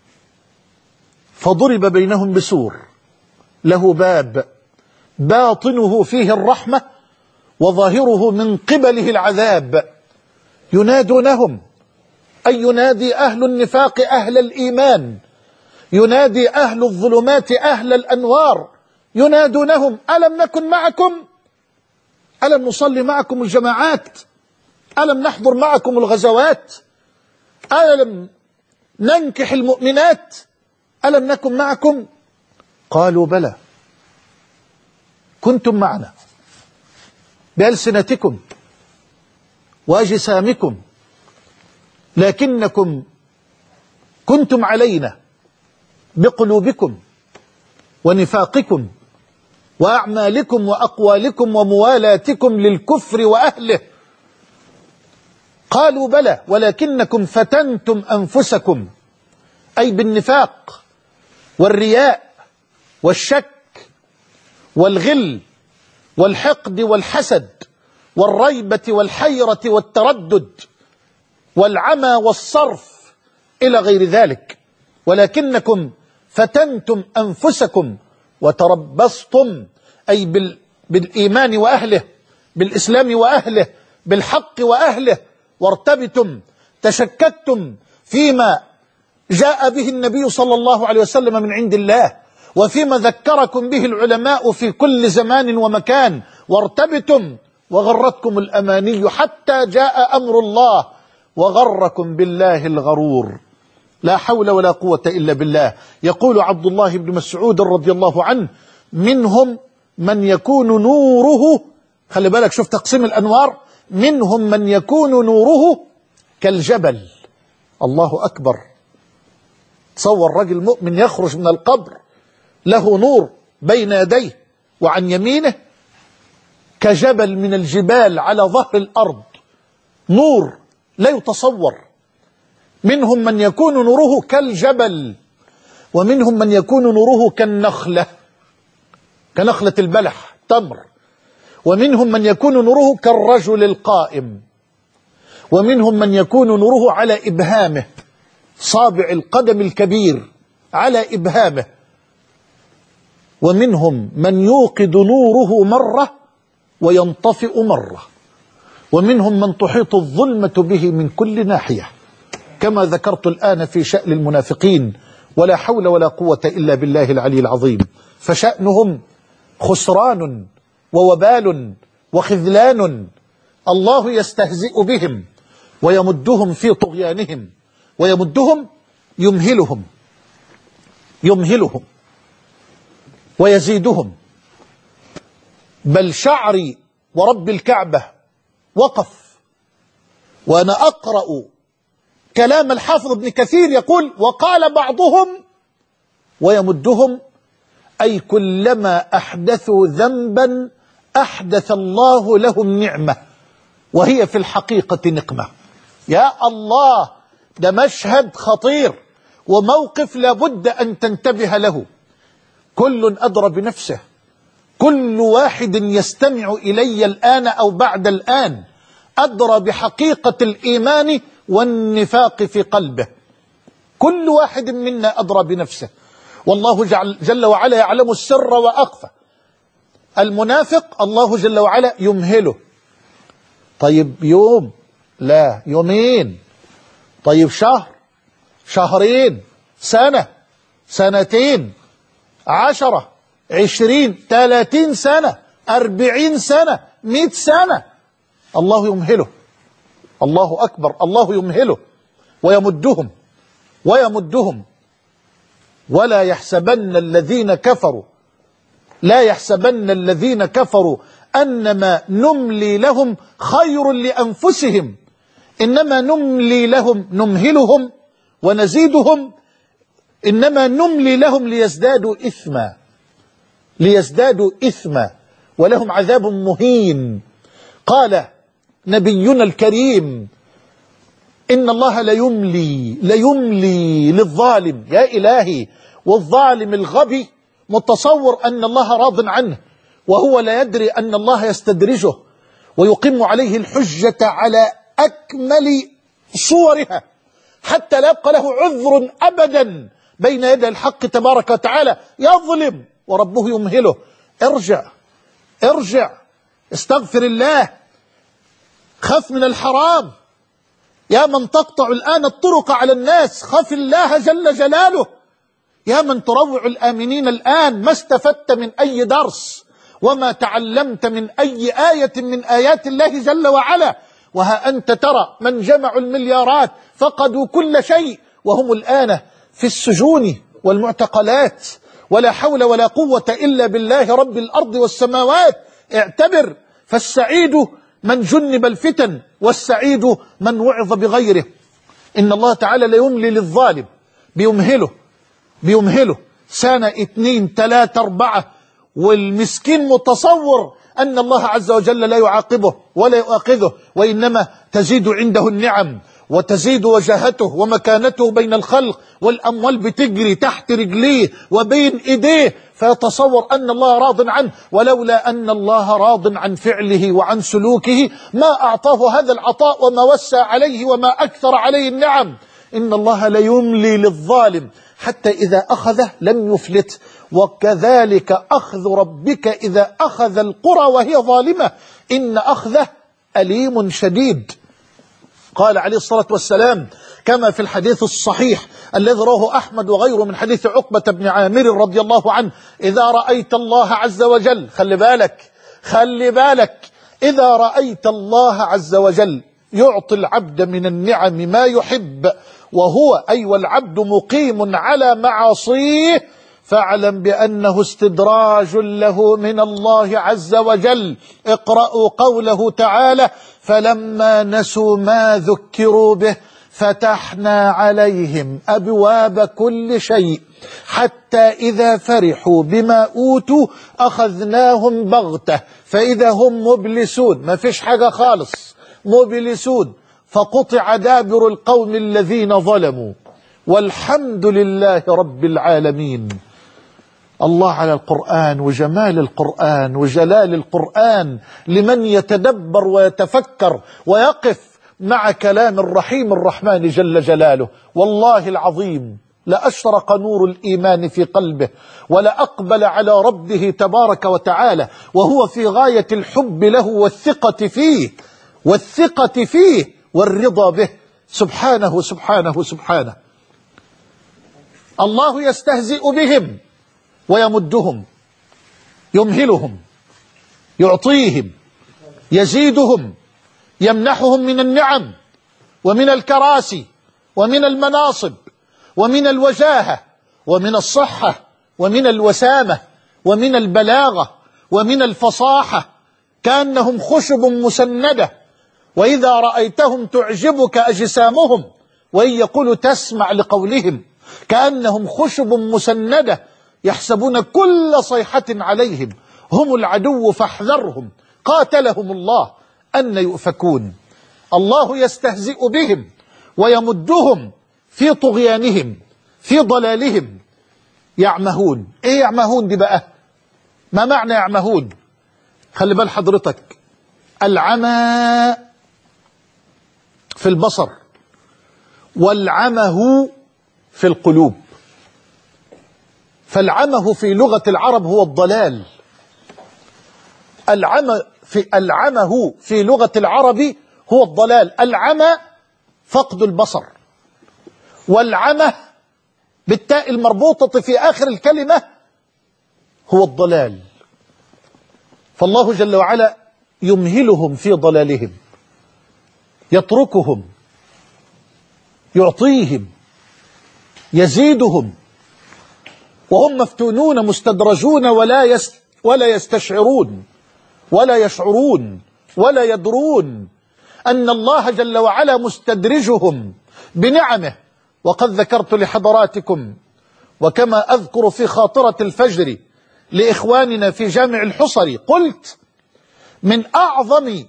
[SPEAKER 1] فضرب بينهم بسور له باب باطنه فيه الرحمة وظاهره من قبله العذاب. ينادونهم، أي ينادي أهل النفاق أهل الإيمان، ينادي أهل الظلمات أهل الأنوار، ينادونهم ألم نكن معكم؟ ألم نصلي معكم الجماعات؟ ألم نحضر معكم الغزوات؟ ألم ننكح المؤمنات؟ ألم نكن معكم؟ قالوا بلى كنتم معنا بألسنتكم وأجسامكم، لكنكم كنتم علينا بقلوبكم ونفاقكم وأعمالكم وأقوالكم وموالاتكم للكفر وأهله. قالوا بلى ولكنكم فتنتم أنفسكم، أي بالنفاق والرياء والشك والغل والحقد والحسد والريبة والحيرة والتردد والعمى والصرف إلى غير ذلك. ولكنكم فتنتم أنفسكم وتربصتم، أي بال بالإيمان وأهله، بالإسلام وأهله، بالحق وأهله، وارتبتم تشككتم فيما جاء به النبي صلى الله عليه وسلم من عند الله، وفيما ذكركم به العلماء في كل زمان ومكان، وارتبتم وغرتكم الأماني حتى جاء أمر الله وغركم بالله الغرور. لا حول ولا قوة إلا بالله. يقول عبد الله بن مسعود رضي الله عنه: منهم من يكون نوره، خلي بالك شوف تقسيم الأنوار، منهم من يكون نوره كالجبل. الله أكبر. تصور رجل مؤمن يخرج من القبر له نور بين يديه وعن يمينه كجبل من الجبال على ظهر الأرض، نور لا يتصور. منهم من يكون نوره كالجبل، ومنهم من يكون نوره كالنخلة، كنخلة البلح تمر، ومنهم من يكون نوره كالرجل القائم، ومنهم من يكون نوره على إبهامه، صابع القدم الكبير على إبهامه، ومنهم من يوقد نوره مرة وينطفئ مرة، ومنهم من تحيط الظلمة به من كل ناحية، كما ذكرت الآن في شأن المنافقين. ولا حول ولا قوة إلا بالله العلي العظيم. فشأنهم خسران ووبال وخذلان. الله يستهزئ بهم ويمدهم في طغيانهم، ويمدهم يمهلهم يمهلهم ويزيدهم. بل شعري ورب الكعبة وقف وأنا أقرأ كلام الحافظ ابن كثير يقول: وقال بعضهم ويمدهم، أي كلما أحدثوا ذنبا أحدث الله لهم نعمة وهي في الحقيقة نقمة. يا الله، ده مشهد خطير وموقف لابد أن تنتبه له. كل أدرى بنفسه، كل واحد يستمع إلي الآن أو بعد الآن أدرى بحقيقة الإيمان والنفاق في قلبه. كل واحد منا أدرى بنفسه، والله جل وعلا يعلم السر وأخفى. المنافق الله جل وعلا يمهله. طيب يوم، لا يومين، طيب شهر، شهرين، سنة، سنتين، عشرة، عشرين، ثلاثين سنة، أربعين سنة، مئة سنة، الله يمهله. الله أكبر. الله يمهله ويمدهم ويمدهم. ولا يحسبن الذين كفروا لا يحسبن الذين كفروا أنما نملي لهم خير لأنفسهم، إنما نملي لهم نمهلهم ونزيدهم، إنما نملي لهم ليزدادوا إثما ليزدادوا إثما ولهم عذاب مهين. قال نبينا الكريم: إن الله ليملي ليملي للظالم. يا إلهي، والظالم الغبي متصور أن الله راض عنه، وهو لا يدري أن الله يستدرجه ويقيم عليه الحجة على أكمل صورها، حتى لا يبقى له عذر أبدا بين يدي الحق تبارك وتعالى. يظلم وربه يمهله. ارجع ارجع، استغفر الله، خف من الحرام. يا من تقطع الآن الطرق على الناس، خف الله جل جلاله. يا من تروع الآمنين الآن، ما استفدت من أي درس وما تعلمت من أي آية من آيات الله جل وعلا. وها أنت ترى من جمعوا المليارات فقدوا كل شيء، وهم الآن في السجون والمعتقلات، ولا حول ولا قوة إلا بالله رب الأرض والسماوات. اعتبر، فالسعيد من جنب الفتن، والسعيد من وعظ بغيره. إن الله تعالى ليملي للظالم، بيمهله بيمهله سنة اتنين تلاتة أربعة، والمسكين متصور أن الله عز وجل لا يعاقبه ولا يؤاخذه، وإنما تزيد عنده النعم وتزيد وجاهته ومكانته بين الخلق، والأموال بتجري تحت رجليه وبين إيديه، فيتصور أن الله راض عنه. ولولا أن الله راض عن فعله وعن سلوكه ما أعطاه هذا العطاء وما وسع عليه وما أكثر عليه النعم. إن الله ليملي للظالم حتى إذا أخذه لم يفلت، وكذلك أخذ ربك إذا أخذ القرى وهي ظالمة، إن أخذه أليم شديد. قال عليه الصلاة والسلام كما في الحديث الصحيح الذي رواه أحمد وغيره من حديث عقبة بن عامر رضي الله عنه: إذا رأيت الله عز وجل، خلي بالك خلي بالك إذا رأيت الله عز وجل يعطي العبد من النعم ما يحب، وهو أي والعبد مقيم على معاصيه، فاعلم بأنه استدراج له من الله عز وجل. اقرأوا قوله تعالى: فلما نسوا ما ذكروا به فتحنا عليهم أبواب كل شيء حتى إذا فرحوا بما أوتوا أخذناهم بغتة فإذا هم مبلسون. ما فيش حاجة خالص، مبلسون. فقطع دابر القوم الذين ظلموا، والحمد لله رب العالمين. الله على القرآن وجمال القرآن وجلال القرآن لمن يتدبر ويتفكر ويقف مع كلام الرحيم الرحمن جل جلاله. والله العظيم لأشرق نور الإيمان في قلبه، ولأقبل على ربه تبارك وتعالى وهو في غاية الحب له والثقة فيه والثقة فيه والرضا به سبحانه سبحانه سبحانه. الله يستهزئ بهم ويمدهم، يمهلهم، يعطيهم، يزيدهم، يمنحهم من النعم ومن الكراسي ومن المناصب ومن الوجاهة ومن الصحة ومن الوسامة ومن البلاغة ومن الفصاحة، كأنهم خشب مسندة، وإذا رأيتهم تعجبك أجسامهم، وإن يقولوا تسمع لقولهم، كأنهم خشب مسندة يحسبون كل صيحة عليهم هم العدو فاحذرهم قاتلهم الله أن يؤفكون. الله يستهزئ بهم ويمدهم في طغيانهم في ضلالهم. يعمهون. ايه يعمهون دي بقى؟ ما معنى يعمهون؟ خلي بال حضرتك، العمى في البصر والعمه في القلوب. فالعمه في لغة العرب هو الضلال. العمى في العمه في لغة العرب هو الضلال. العمى فقد البصر، والعمى بالتاء المربوطة في آخر الكلمة هو الضلال. فالله جل وعلا يمهلهم في ضلالهم، يتركهم، يعطيهم، يزيدهم، وهم مفتونون مستدرجون ولا يست ولا يستشعرون. ولا يشعرون ولا يدرون أن الله جل وعلا مستدرجهم بنعمه. وقد ذكرت لحضراتكم وكما أذكر في خاطرة الفجر لإخواننا في جامع الحصري، قلت من أعظم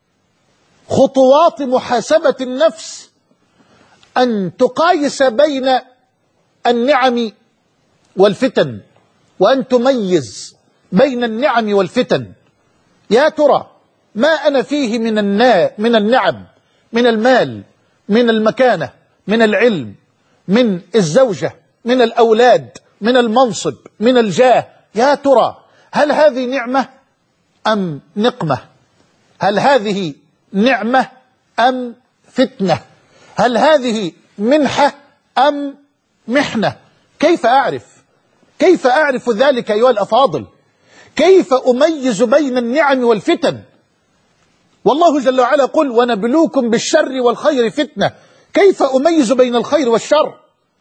[SPEAKER 1] خطوات محاسبة النفس أن تقايس بين النعم والفتن، وأن تميز بين النعم والفتن. يا ترى ما أنا فيه من النا من النعم، من المال، من المكانة، من العلم، من الزوجة، من الأولاد، من المنصب، من الجاه، يا ترى هل هذه نعمة أم نقمة؟ هل هذه نعمة أم فتنة؟ هل هذه منحة أم محنة؟ كيف أعرف كيف أعرف ذلك أيها الأفاضل؟ كيف أميز بين النعم والفتن؟ والله جل وعلا قل ونبلوكم بالشر والخير فتنة. كيف أميز بين الخير والشر؟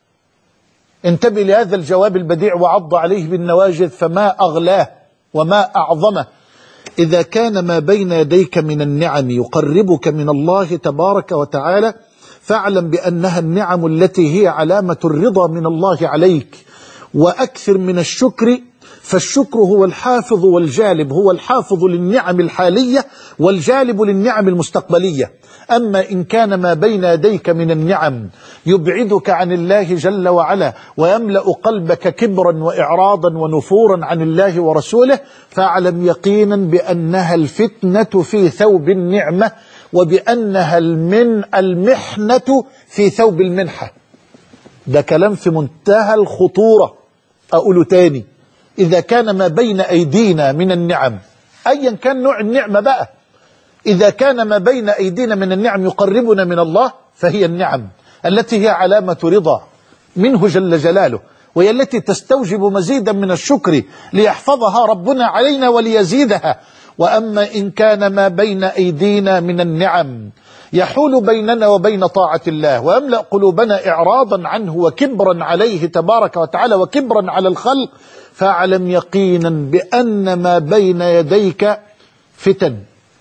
[SPEAKER 1] انتبه لهذا الجواب البديع وعض عليه بالنواجذ، فما أغلاه وما أعظمه. إذا كان ما بين يديك من النعم يقربك من الله تبارك وتعالى، فاعلم بأنها النعم التي هي علامة الرضا من الله عليك، وأكثر من الشكر، فالشكر هو الحافظ والجالب، هو الحافظ للنعم الحالية والجالب للنعم المستقبلية. أما إن كان ما بين يديك من النعم يبعدك عن الله جل وعلا ويملأ قلبك كبرا وإعراضا ونفورا عن الله ورسوله، فاعلم يقينا بأنها الفتنة في ثوب النعمة، وبأنها المن المحنة في ثوب المنحة. ده كلام في منتهى الخطورة. أقوله تاني، إذا كان ما بين أيدينا من النعم، أيا كان نوع النعمة بقى، إذا كان ما بين أيدينا من النعم يقربنا من الله، فهي النعم التي هي علامة رضا منه جل جلاله، وهي التي تستوجب مزيدا من الشكر ليحفظها ربنا علينا وليزيدها. وأما إن كان ما بين أيدينا من النعم يحول بيننا وبين طاعة الله ويملأ قلوبنا إعراضا عنه وكبرا عليه تبارك وتعالى وكبرا على الخلق، فاعلم يقينا بأن ما بين يديك فتن،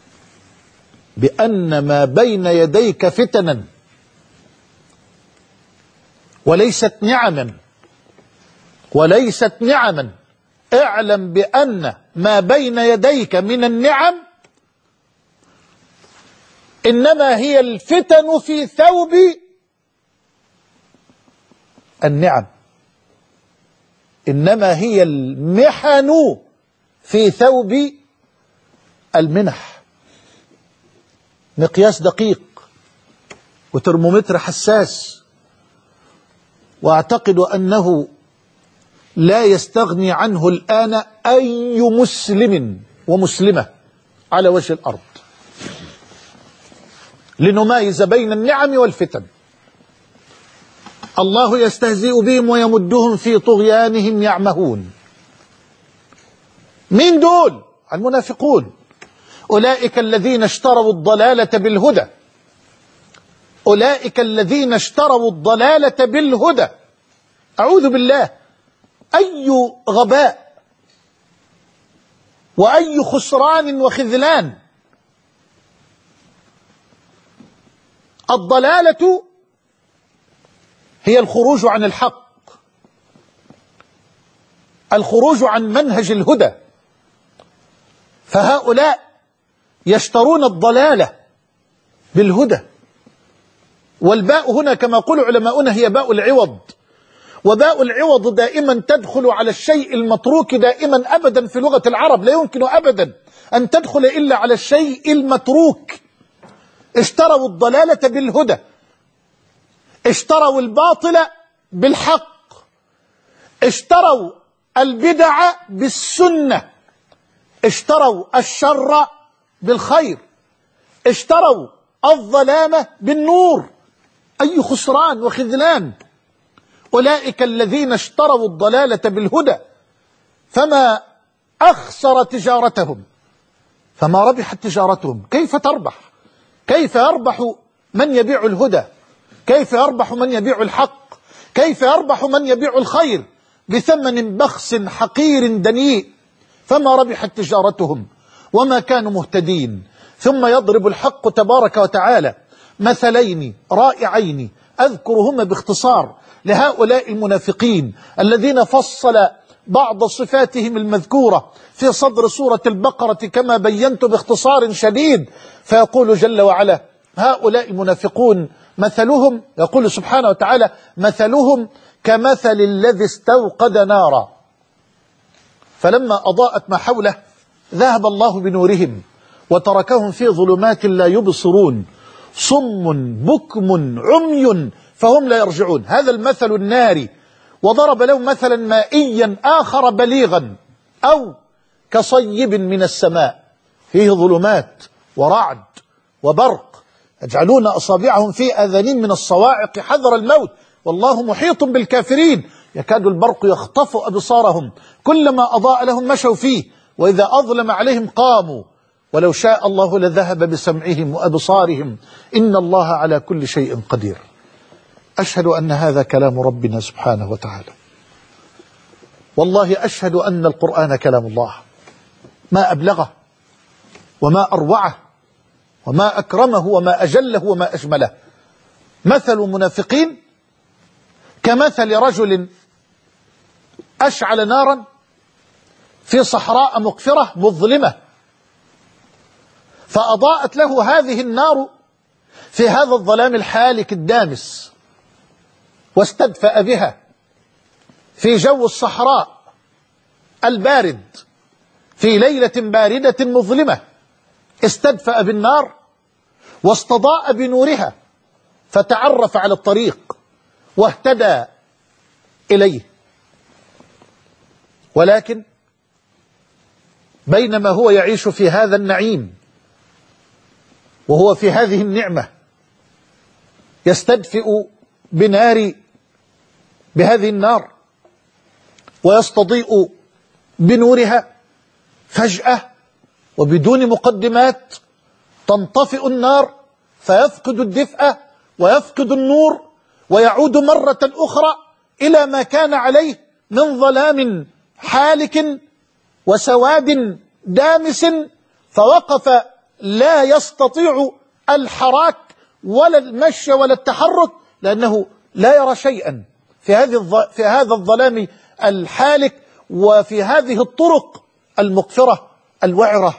[SPEAKER 1] بأن ما بين يديك فتنا وليست نعما، وليست نعما. اعلم بأن ما بين يديك من النعم إنما هي الفتن في ثوب النعم، إنما هي المحن في ثوب المنح. مقياس دقيق وترمومتر حساس، واعتقد أنه لا يستغني عنه الآن أي مسلم ومسلمة على وجه الأرض، لنميز بين النعم والفتن. الله يستهزئ بهم ويمدهم في طغيانهم يعمهون. مين دول؟ المنافقون. أولئك الذين اشتروا الضلالة بالهدى، أولئك الذين اشتروا الضلالة بالهدى. أعوذ بالله، أي غباء وأي خسران وخذلان. الضلالة هي الخروج عن الحق، الخروج عن منهج الهدى، فهؤلاء يشترون الضلالة بالهدى. والباء هنا كما قال علماؤنا هي باء العوض، وباء العوض دائما تدخل على الشيء المتروك دائما أبدا في لغة العرب، لا يمكن أبدا أن تدخل إلا على الشيء المتروك. اشتروا الضلالة بالهدى، اشتروا الباطل بالحق، اشتروا البدع بالسنة، اشتروا الشر بالخير، اشتروا الظلام بالنور. أي خسران وخذلان. أولئك الذين اشتروا الضلالة بالهدى فما أخسر تجارتهم، فما ربحت تجارتهم. كيف تربح؟ كيف يربح من يبيع الهدى؟ كيف يربح من يبيع الحق؟ كيف يربح من يبيع الخير بثمن بخس حقير دنيء؟ فما ربحت تجارتهم وما كانوا مهتدين. ثم يضرب الحق تبارك وتعالى مثلين رائعين أذكرهما باختصار لهؤلاء المنافقين الذين فصل بعض صفاتهم المذكورة في صدر سورة البقرة كما بينت باختصار شديد. فيقول جل وعلا: هؤلاء المنافقون مثلهم، يقول سبحانه وتعالى: مثلهم كمثل الذي استوقد نارا فلما أضاءت ما حوله ذهب الله بنورهم وتركهم في ظلمات لا يبصرون صم بكم عمي فهم لا يرجعون. هذا المثل الناري. وضرب له مثلا مائيا آخر بليغا: أو كصيب من السماء فيه ظلمات ورعد وبرق يجعلون أصابعهم في آذانهم من الصواعق حذر الموت والله محيط بالكافرين يكاد البرق يخطف أبصارهم كلما أضاء لهم مشوا فيه وإذا أظلم عليهم قاموا ولو شاء الله لذهب بسمعهم وأبصارهم إن الله على كل شيء قدير. أشهد أن هذا كلام ربنا سبحانه وتعالى. والله أشهد أن القرآن كلام الله، ما أبلغه وما أروعه وما أكرمه وما أجله وما أجمله. مثل المنافقين كمثل رجل أشعل نارا في صحراء مقفرة مظلمة فأضاءت له هذه النار في هذا الظلام الحالك الدامس واستدفأ بها في جو الصحراء البارد في ليلة باردة مظلمة. استدفأ بالنار واستضاء بنورها فتعرف على الطريق واهتدى إليه. ولكن بينما هو يعيش في هذا النعيم وهو في هذه النعمة يستدفئ بنار بهذه النار ويستضيء بنورها، فجأة وبدون مقدمات تنطفئ النار فيفقد الدفء ويفقد النور ويعود مرة أخرى إلى ما كان عليه من ظلام حالك وسواد دامس، فوقف لا يستطيع الحراك ولا المشي ولا التحرك لأنه لا يرى شيئا في هذه في هذا الظلام الحالك وفي هذه الطرق المقفرة الوعرة.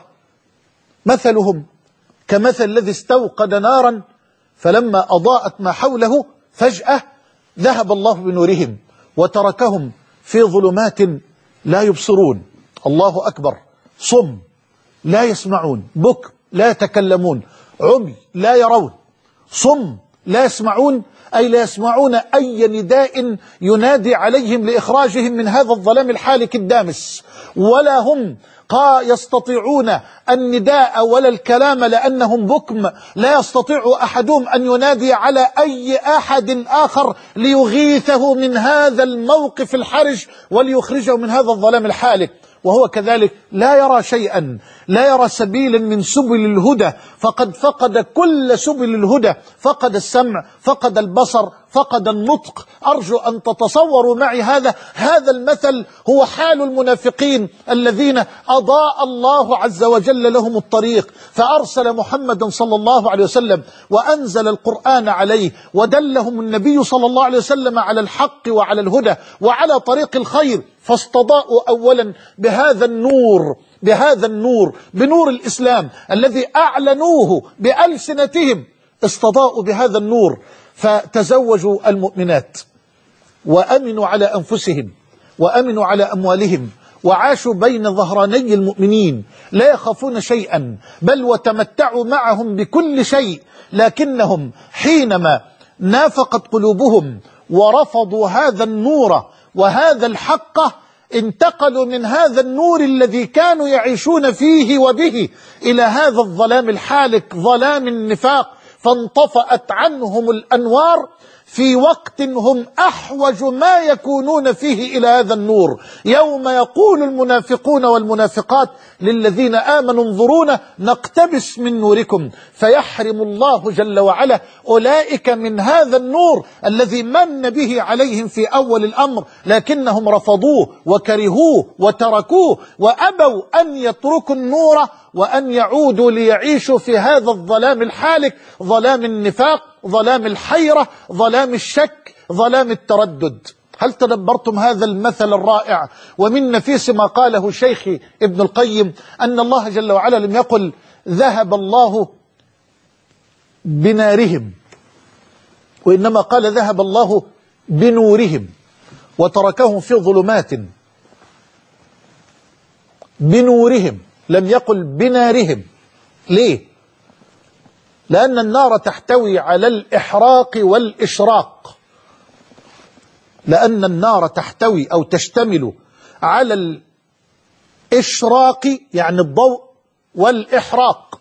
[SPEAKER 1] مثلهم كمثل الذي استوقد نارا فلما أضاءت ما حوله فجأة ذهب الله بنورهم وتركهم في ظلمات لا يبصرون. الله أكبر. صم لا يسمعون، بكم لا يتكلمون، عمي لا يرون. صم لا يسمعون أي لا يسمعون أي نداء ينادي عليهم لإخراجهم من هذا الظلام الحالك الدامس، ولا هم يستطيعون النداء ولا الكلام لأنهم بكم لا يستطيع أحدهم أن ينادي على أي أحد آخر ليغيثه من هذا الموقف الحرج وليخرجه من هذا الظلام الحالك. وهو كذلك لا يرى شيئا، لا يرى سبيلا من سبل الهدى، فقد فقد كل سبل الهدى، فقد السمع، فقد البصر، فقد النطق. أرجو أن تتصوروا معي هذا هذا المثل هو حال المنافقين الذين أضاء الله عز وجل لهم الطريق فأرسل محمدا صلى الله عليه وسلم وأنزل القرآن عليه ودلهم النبي صلى الله عليه وسلم على الحق وعلى الهدى وعلى طريق الخير، فاستضاءوا أولا بهذا النور بهذا النور بنور الإسلام الذي أعلنوه بألسنتهم. استضاءوا بهذا النور فتزوجوا المؤمنات وأمنوا على أنفسهم وأمنوا على أموالهم وعاشوا بين ظهراني المؤمنين لا يخافون شيئا، بل وتمتعوا معهم بكل شيء. لكنهم حينما نافقت قلوبهم ورفضوا هذا النور وهذا الحق انتقلوا من هذا النور الذي كانوا يعيشون فيه وبه إلى هذا الظلام الحالك ظلام النفاق، فانطفأت عنهم الأنوار في وقت هم أحوج ما يكونون فيه إلى هذا النور، يوم يقول المنافقون والمنافقات للذين آمنوا انظرونا نقتبس من نوركم، فيحرم الله جل وعلا أولئك من هذا النور الذي من به عليهم في أول الأمر، لكنهم رفضوه وكرهوه وتركوه وأبوا أن يتركوا النور وأن يعودوا ليعيشوا في هذا الظلام الحالك، ظلام النفاق، ظلام الحيرة، ظلام الشك، ظلام التردد. هل تدبرتم هذا المثل الرائع؟ ومن نفيس ما قاله شيخي ابن القيم أن الله جل وعلا لم يقل ذهب الله بنارهم، وإنما قال ذهب الله بنورهم وتركهم في ظلمات. بنورهم، لم يقل بنارهم. ليه؟ لأن النار تحتوي على الإحراق والإشراق، لأن النار تحتوي أو تشتمل على الإشراق يعني الضوء والإحراق،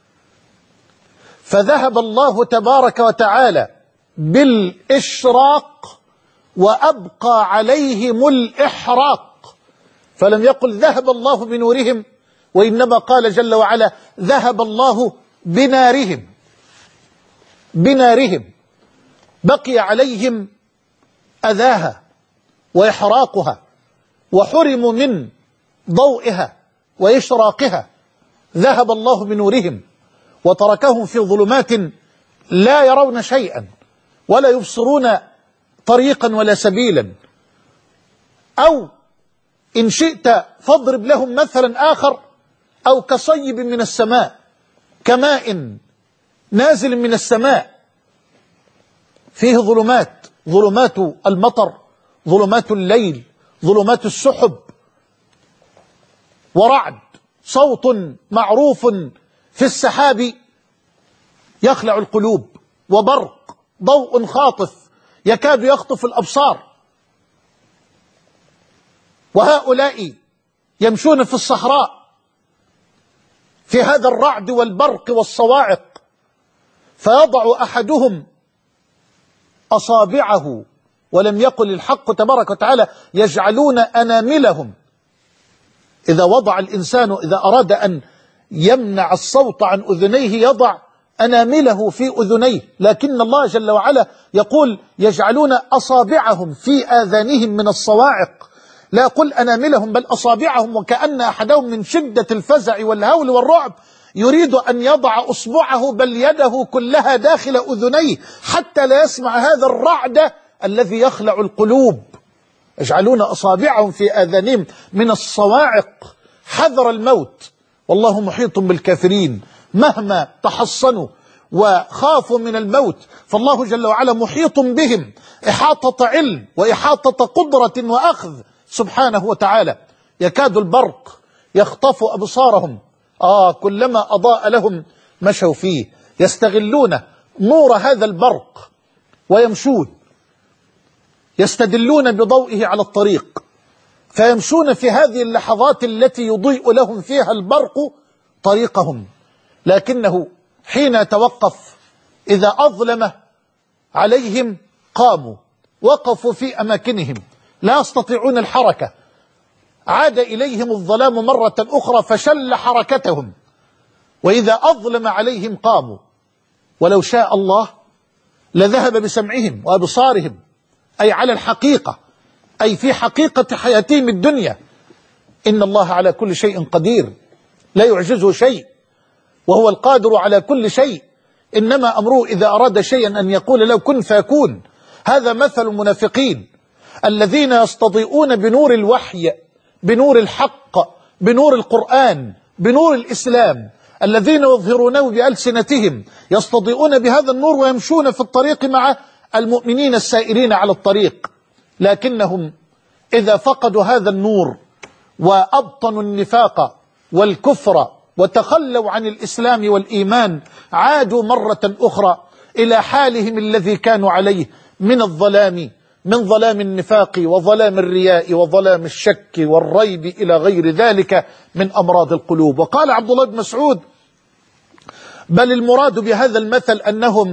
[SPEAKER 1] فذهب الله تبارك وتعالى بالإشراق وأبقى عليهم الإحراق، فلم يقل ذهب الله بنورهم، وإنما قال جل وعلا ذهب الله بنارهم. بنارهم بقي عليهم أذاها وإحراقها، وحرموا من ضوئها وإشراقها. ذهب الله بنورهم وتركهم في ظلمات لا يرون شيئا ولا يبصرون طريقا ولا سبيلا. أو إن شئت فاضرب لهم مثلا آخر، أو كصيب من السماء، كماء نازل من السماء فيه ظلمات، ظلمات المطر، ظلمات الليل، ظلمات السحب، ورعد، صوت معروف في السحاب يخلع القلوب، وبرق، ضوء خاطف يكاد يخطف الأبصار. وهؤلاء يمشون في الصحراء في هذا الرعد والبرق والصواعق، فيضع أحدهم أصابعه، ولم يقل الحق تبارك وتعالى يجعلون أناملهم. إذا وضع الإنسان، إذا أراد أن يمنع الصوت عن أذنيه يضع أنامله في أذنيه، لكن الله جل وعلا يقول يجعلون أصابعهم في آذانهم من الصواعق، لا يقول أناملهم بل أصابعهم، وكأن أحدهم من شدة الفزع والهول والرعب يريد أن يضع أصبعه بل يده كلها داخل أذنيه حتى لا يسمع هذا الرعد الذي يخلع القلوب. يجعلون أصابعهم في آذانهم من الصواعق حذر الموت، والله محيط بالكافرين مهما تحصنوا وخافوا من الموت، فالله جل وعلا محيط بهم إحاطة علم وإحاطة قدرة وأخذ سبحانه وتعالى. يكاد البرق يخطف أبصارهم، آه كلما أضاء لهم مشوا فيه، يستغلون نور هذا البرق ويمشون، يستدلون بضوئه على الطريق، فيمشون في هذه اللحظات التي يضيء لهم فيها البرق طريقهم. لكنه حين يتوقف إذا أظلم عليهم قاموا، وقفوا في أماكنهم لا يستطيعون الحركة، عاد إليهم الظلام مرة أخرى فشل حركتهم، وإذا أظلم عليهم قاموا. ولو شاء الله لذهب بسمعهم وأبصارهم، أي على الحقيقة، أي في حقيقة حياتهم الدنيا. إن الله على كل شيء قدير، لا يعجزه شيء، وهو القادر على كل شيء، إنما أمره إذا أراد شيئا أن يقول له كن فيكون. هذا مثل المنافقين الذين يستضيئون بنور الوحي، بنور الحق، بنور القرآن، بنور الإسلام، الذين يظهرونه بألسنتهم، يستضيئون بهذا النور ويمشون في الطريق مع المؤمنين السائرين على الطريق. لكنهم إذا فقدوا هذا النور وأبطنوا النفاق والكفر وتخلوا عن الإسلام والإيمان، عادوا مرة أخرى إلى حالهم الذي كانوا عليه من الظلام، من ظلام النفاق وظلام الرياء وظلام الشك والريب إلى غير ذلك من أمراض القلوب. وقال عبد الله بن مسعود: بل المراد بهذا المثل أنهم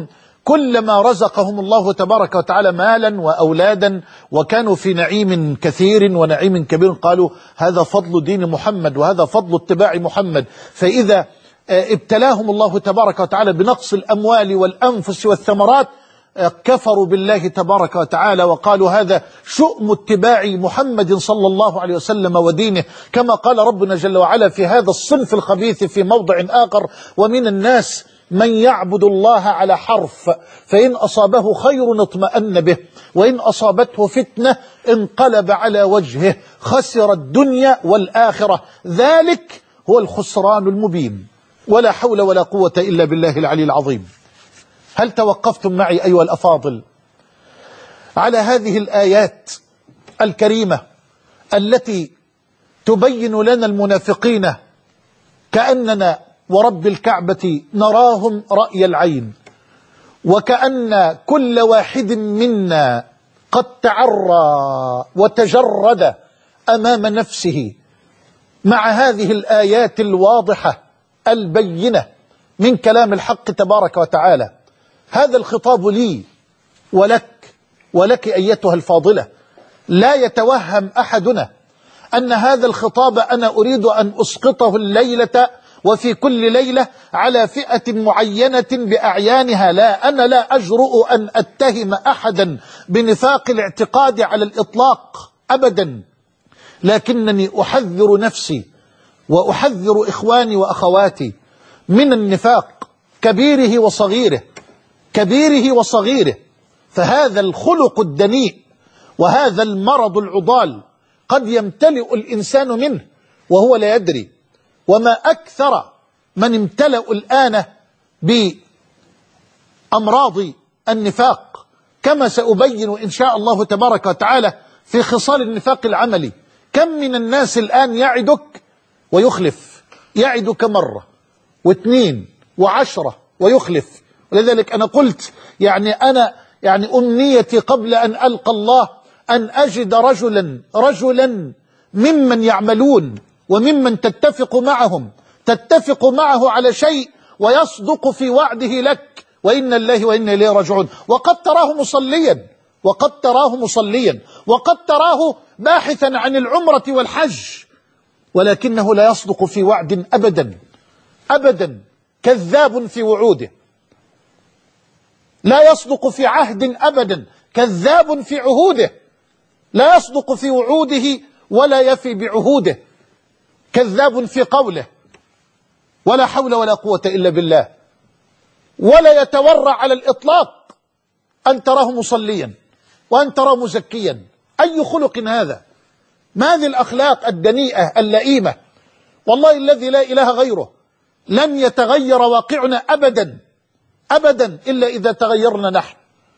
[SPEAKER 1] كلما رزقهم الله تبارك وتعالى مالا وأولادا وكانوا في نعيم كثير ونعيم كبير قالوا هذا فضل دين محمد وهذا فضل اتباع محمد. فإذا ابتلاهم الله تبارك وتعالى بنقص الأموال والأنفس والثمرات كفروا بالله تبارك وتعالى وقالوا هذا شؤم اتباع محمد صلى الله عليه وسلم ودينه، كما قال ربنا جل وعلا في هذا الصنف الخبيث في موضع آخر: ومن الناس من يعبد الله على حرف فإن أصابه خير اطمأن به وإن أصابته فتنة انقلب على وجهه خسر الدنيا والآخرة ذلك هو الخسران المبين. ولا حول ولا قوة إلا بالله العلي العظيم. هل توقفتم معي أيها الأفاضل على هذه الآيات الكريمة التي تبين لنا المنافقين كأننا ورب الكعبة نراهم رأي العين، وكأن كل واحد منا قد تعرى وتجرد أمام نفسه مع هذه الآيات الواضحة البينة من كلام الحق تبارك وتعالى؟ هذا الخطاب لي ولك ولك أيتها الفاضلة. لا يتوهم أحدنا أن هذا الخطاب أنا أريد أن أسقطه الليلة وفي كل ليلة على فئة معينة بأعيانها. لا، أنا لا أجرؤ أن أتهم أحدا بنفاق الاعتقاد على الإطلاق أبدا، لكنني أحذر نفسي وأحذر إخواني وأخواتي من النفاق كبيره وصغيره كبيره وصغيره. فهذا الخلق الدنيء وهذا المرض العضال قد يمتلئ الإنسان منه وهو لا يدري. وما أكثر من امتلأ الآن بأمراض النفاق، كما سأبين إن شاء الله تبارك وتعالى في خصال النفاق العملي. كم من الناس الآن يعدك ويخلف، يعدك مرة واثنين وعشرة ويخلف. ولذلك أنا قلت يعني أنا يعني أمنيتي قبل أن ألقى الله أن أجد رجلا رجلا ممن يعملون وممن تتفق معهم تتفق معه على شيء ويصدق في وعده لك وإن الله وإنا إليه راجعون. وقد تراه مصليا وقد تراه مصليا وقد تراه باحثا عن العمرة والحج، ولكنه لا يصدق في وعد أبدا أبدا، كذاب في وعوده. لا يصدق في عهد أبدا، كذاب في عهوده. لا يصدق في وعوده ولا يفي بعهوده، كذاب في قوله. ولا حول ولا قوة إلا بالله. ولا يتورع على الإطلاق أن تراه مصليا وأن تراه مزكيا. أي خلق هذا؟ ما هذه الأخلاق الدنيئة اللئيمة؟ والله الذي لا إله غيره لن يتغير واقعنا أبدا أبدا إلا إذا تغيرنا نحن،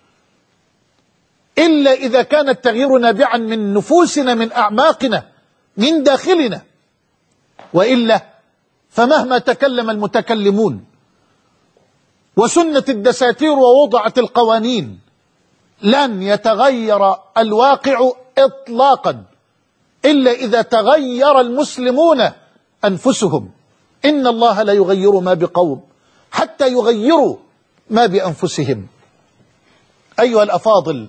[SPEAKER 1] إلا إذا كان التغيير نابعا من نفوسنا من أعماقنا من داخلنا، وإلا فمهما تكلم المتكلمون وسنت الدساتير ووضعت القوانين لن يتغير الواقع إطلاقا إلا إذا تغير المسلمون أنفسهم. إن الله لا يغير ما بقوم حتى يغيروا ما بأنفسهم. أيها الأفاضل،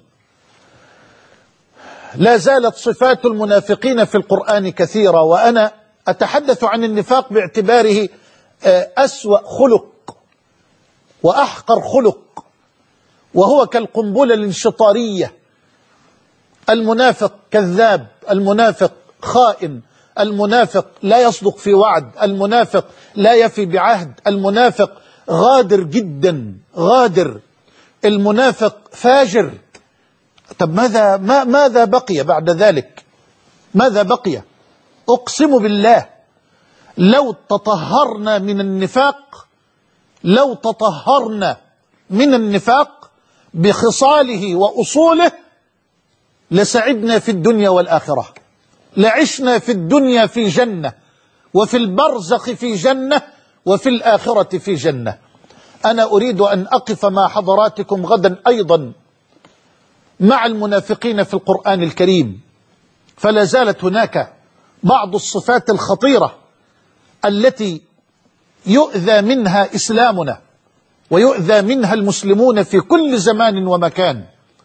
[SPEAKER 1] لا زالت صفات المنافقين في القرآن كثيرة، وأنا أتحدث عن النفاق باعتباره أسوأ خلق وأحقر خلق، وهو كالقنبلة الانشطارية. المنافق كذاب، المنافق خائن، المنافق لا يصدق في وعد، المنافق لا يفي بعهد، المنافق غادر جدا غادر، المنافق فاجر. طب ماذا ما ماذا بقي بعد ذلك؟ ماذا بقي؟ أقسم بالله لو تطهرنا من النفاق لو تطهرنا من النفاق بخصاله وأصوله لسعدنا في الدنيا والآخرة، لعشنا في الدنيا في جنة، وفي البرزخ في جنة، وفي الآخرة في جنة. أنا أريد أن أقف مع حضراتكم غدا أيضا مع المنافقين في القرآن الكريم، فلا زالت هناك بعض الصفات الخطيرة التي يؤذى منها إسلامنا ويؤذى منها المسلمون في كل زمان ومكان.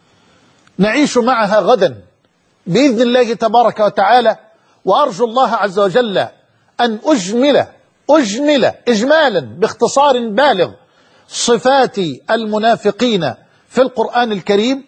[SPEAKER 1] نعيش معها غدا بإذن الله تبارك وتعالى، وأرجو الله عز وجل أن أجمل أجمل إجمالا باختصار بالغ صفات المنافقين في القرآن الكريم،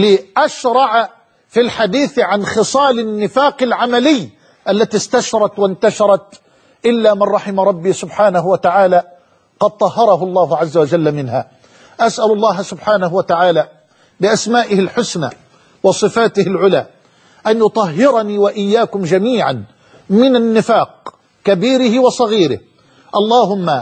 [SPEAKER 1] لأشرع في الحديث عن خصال النفاق العملي التي استشرت وانتشرت، إلا من رحم ربي سبحانه وتعالى قد طهره الله عز وجل منها. أسأل الله سبحانه وتعالى بأسمائه الحسنى وصفاته العلى أن يطهرني وإياكم جميعا من النفاق كبيره وصغيره. اللهم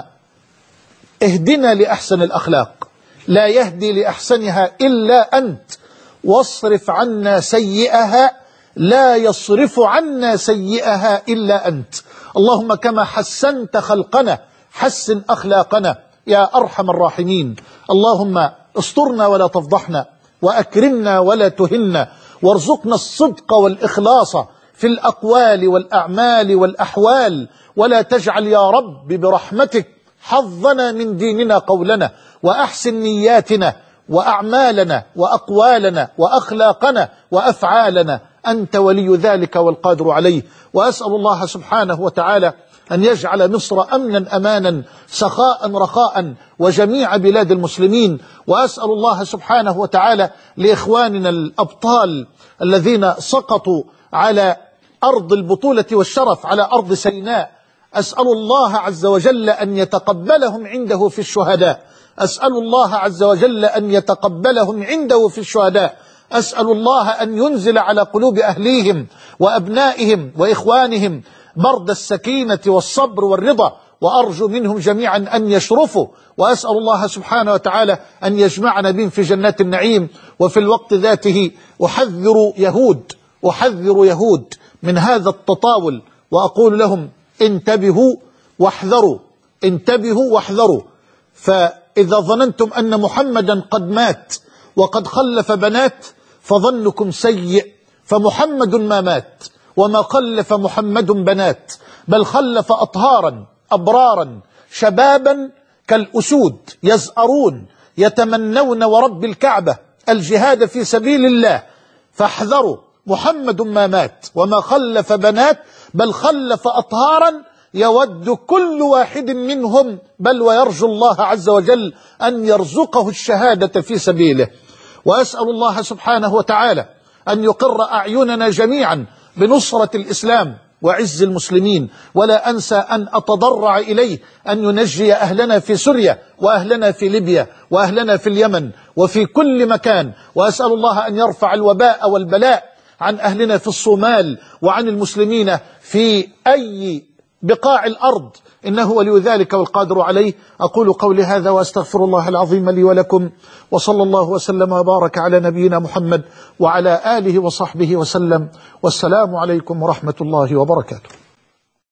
[SPEAKER 1] اهدنا لأحسن الأخلاق، لا يهدي لأحسنها إلا أنت، واصرف عنا سيئها، لا يصرف عنا سيئها إلا أنت. اللهم كما حسنت خلقنا حسن أخلاقنا يا أرحم الراحمين. اللهم استرنا ولا تفضحنا، وأكرمنا ولا تهنا، وارزقنا الصدق والإخلاص في الأقوال والأعمال والأحوال، ولا تجعل يا رب برحمتك حظنا من ديننا قولنا، وأحسن نياتنا وأعمالنا وأقوالنا وأخلاقنا وأفعالنا، أنت ولي ذلك والقادر عليه. وأسأل الله سبحانه وتعالى أن يجعل مصر أمنا أمانا سخاء رخاء وجميع بلاد المسلمين. وأسأل الله سبحانه وتعالى لإخواننا الأبطال الذين سقطوا على أرض البطولة والشرف على أرض سيناء، أسأل الله عز وجل أن يتقبلهم عنده في الشهداء، أسأل الله عز وجل أن يتقبلهم عنده في الشهداء، أسأل الله أن ينزل على قلوب أهليهم وأبنائهم وإخوانهم برد السكينة والصبر والرضا، وأرجو منهم جميعا أن يشرفوا، وأسأل الله سبحانه وتعالى أن يجمعنا بهم في جنات النعيم. وفي الوقت ذاته أحذر يهود أحذر يهود من هذا التطاول، وأقول لهم انتبهوا واحذروا، انتبهوا واحذروا. فإذا ظننتم أن محمدا قد مات وقد خلف بنات فظنكم سيء، فمحمد ما مات وما خلف محمد بنات، بل خلف أطهارا أبرارا شبابا كالأسود يزأرون يتمنون ورب الكعبة الجهاد في سبيل الله. فاحذروا، محمد ما مات وما خلف بنات، بل خلف أطهارا يود كل واحد منهم بل ويرجو الله عز وجل أن يرزقه الشهادة في سبيله. وأسأل الله سبحانه وتعالى أن يقر أعيننا جميعا بنصرة الإسلام وعز المسلمين، ولا أنسى أن أتضرع إليه أن ينجي أهلنا في سوريا وأهلنا في ليبيا وأهلنا في اليمن وفي كل مكان. وأسأل الله أن يرفع الوباء والبلاء عن أهلنا في الصومال وعن المسلمين في أي بقاع الأرض، إنه ولي ذلك والقادر عليه. أقول قولي هذا وأستغفر الله العظيم لي ولكم، وصلى الله وسلم وبارك على نبينا محمد وعلى آله وصحبه وسلم، والسلام عليكم ورحمة الله وبركاته.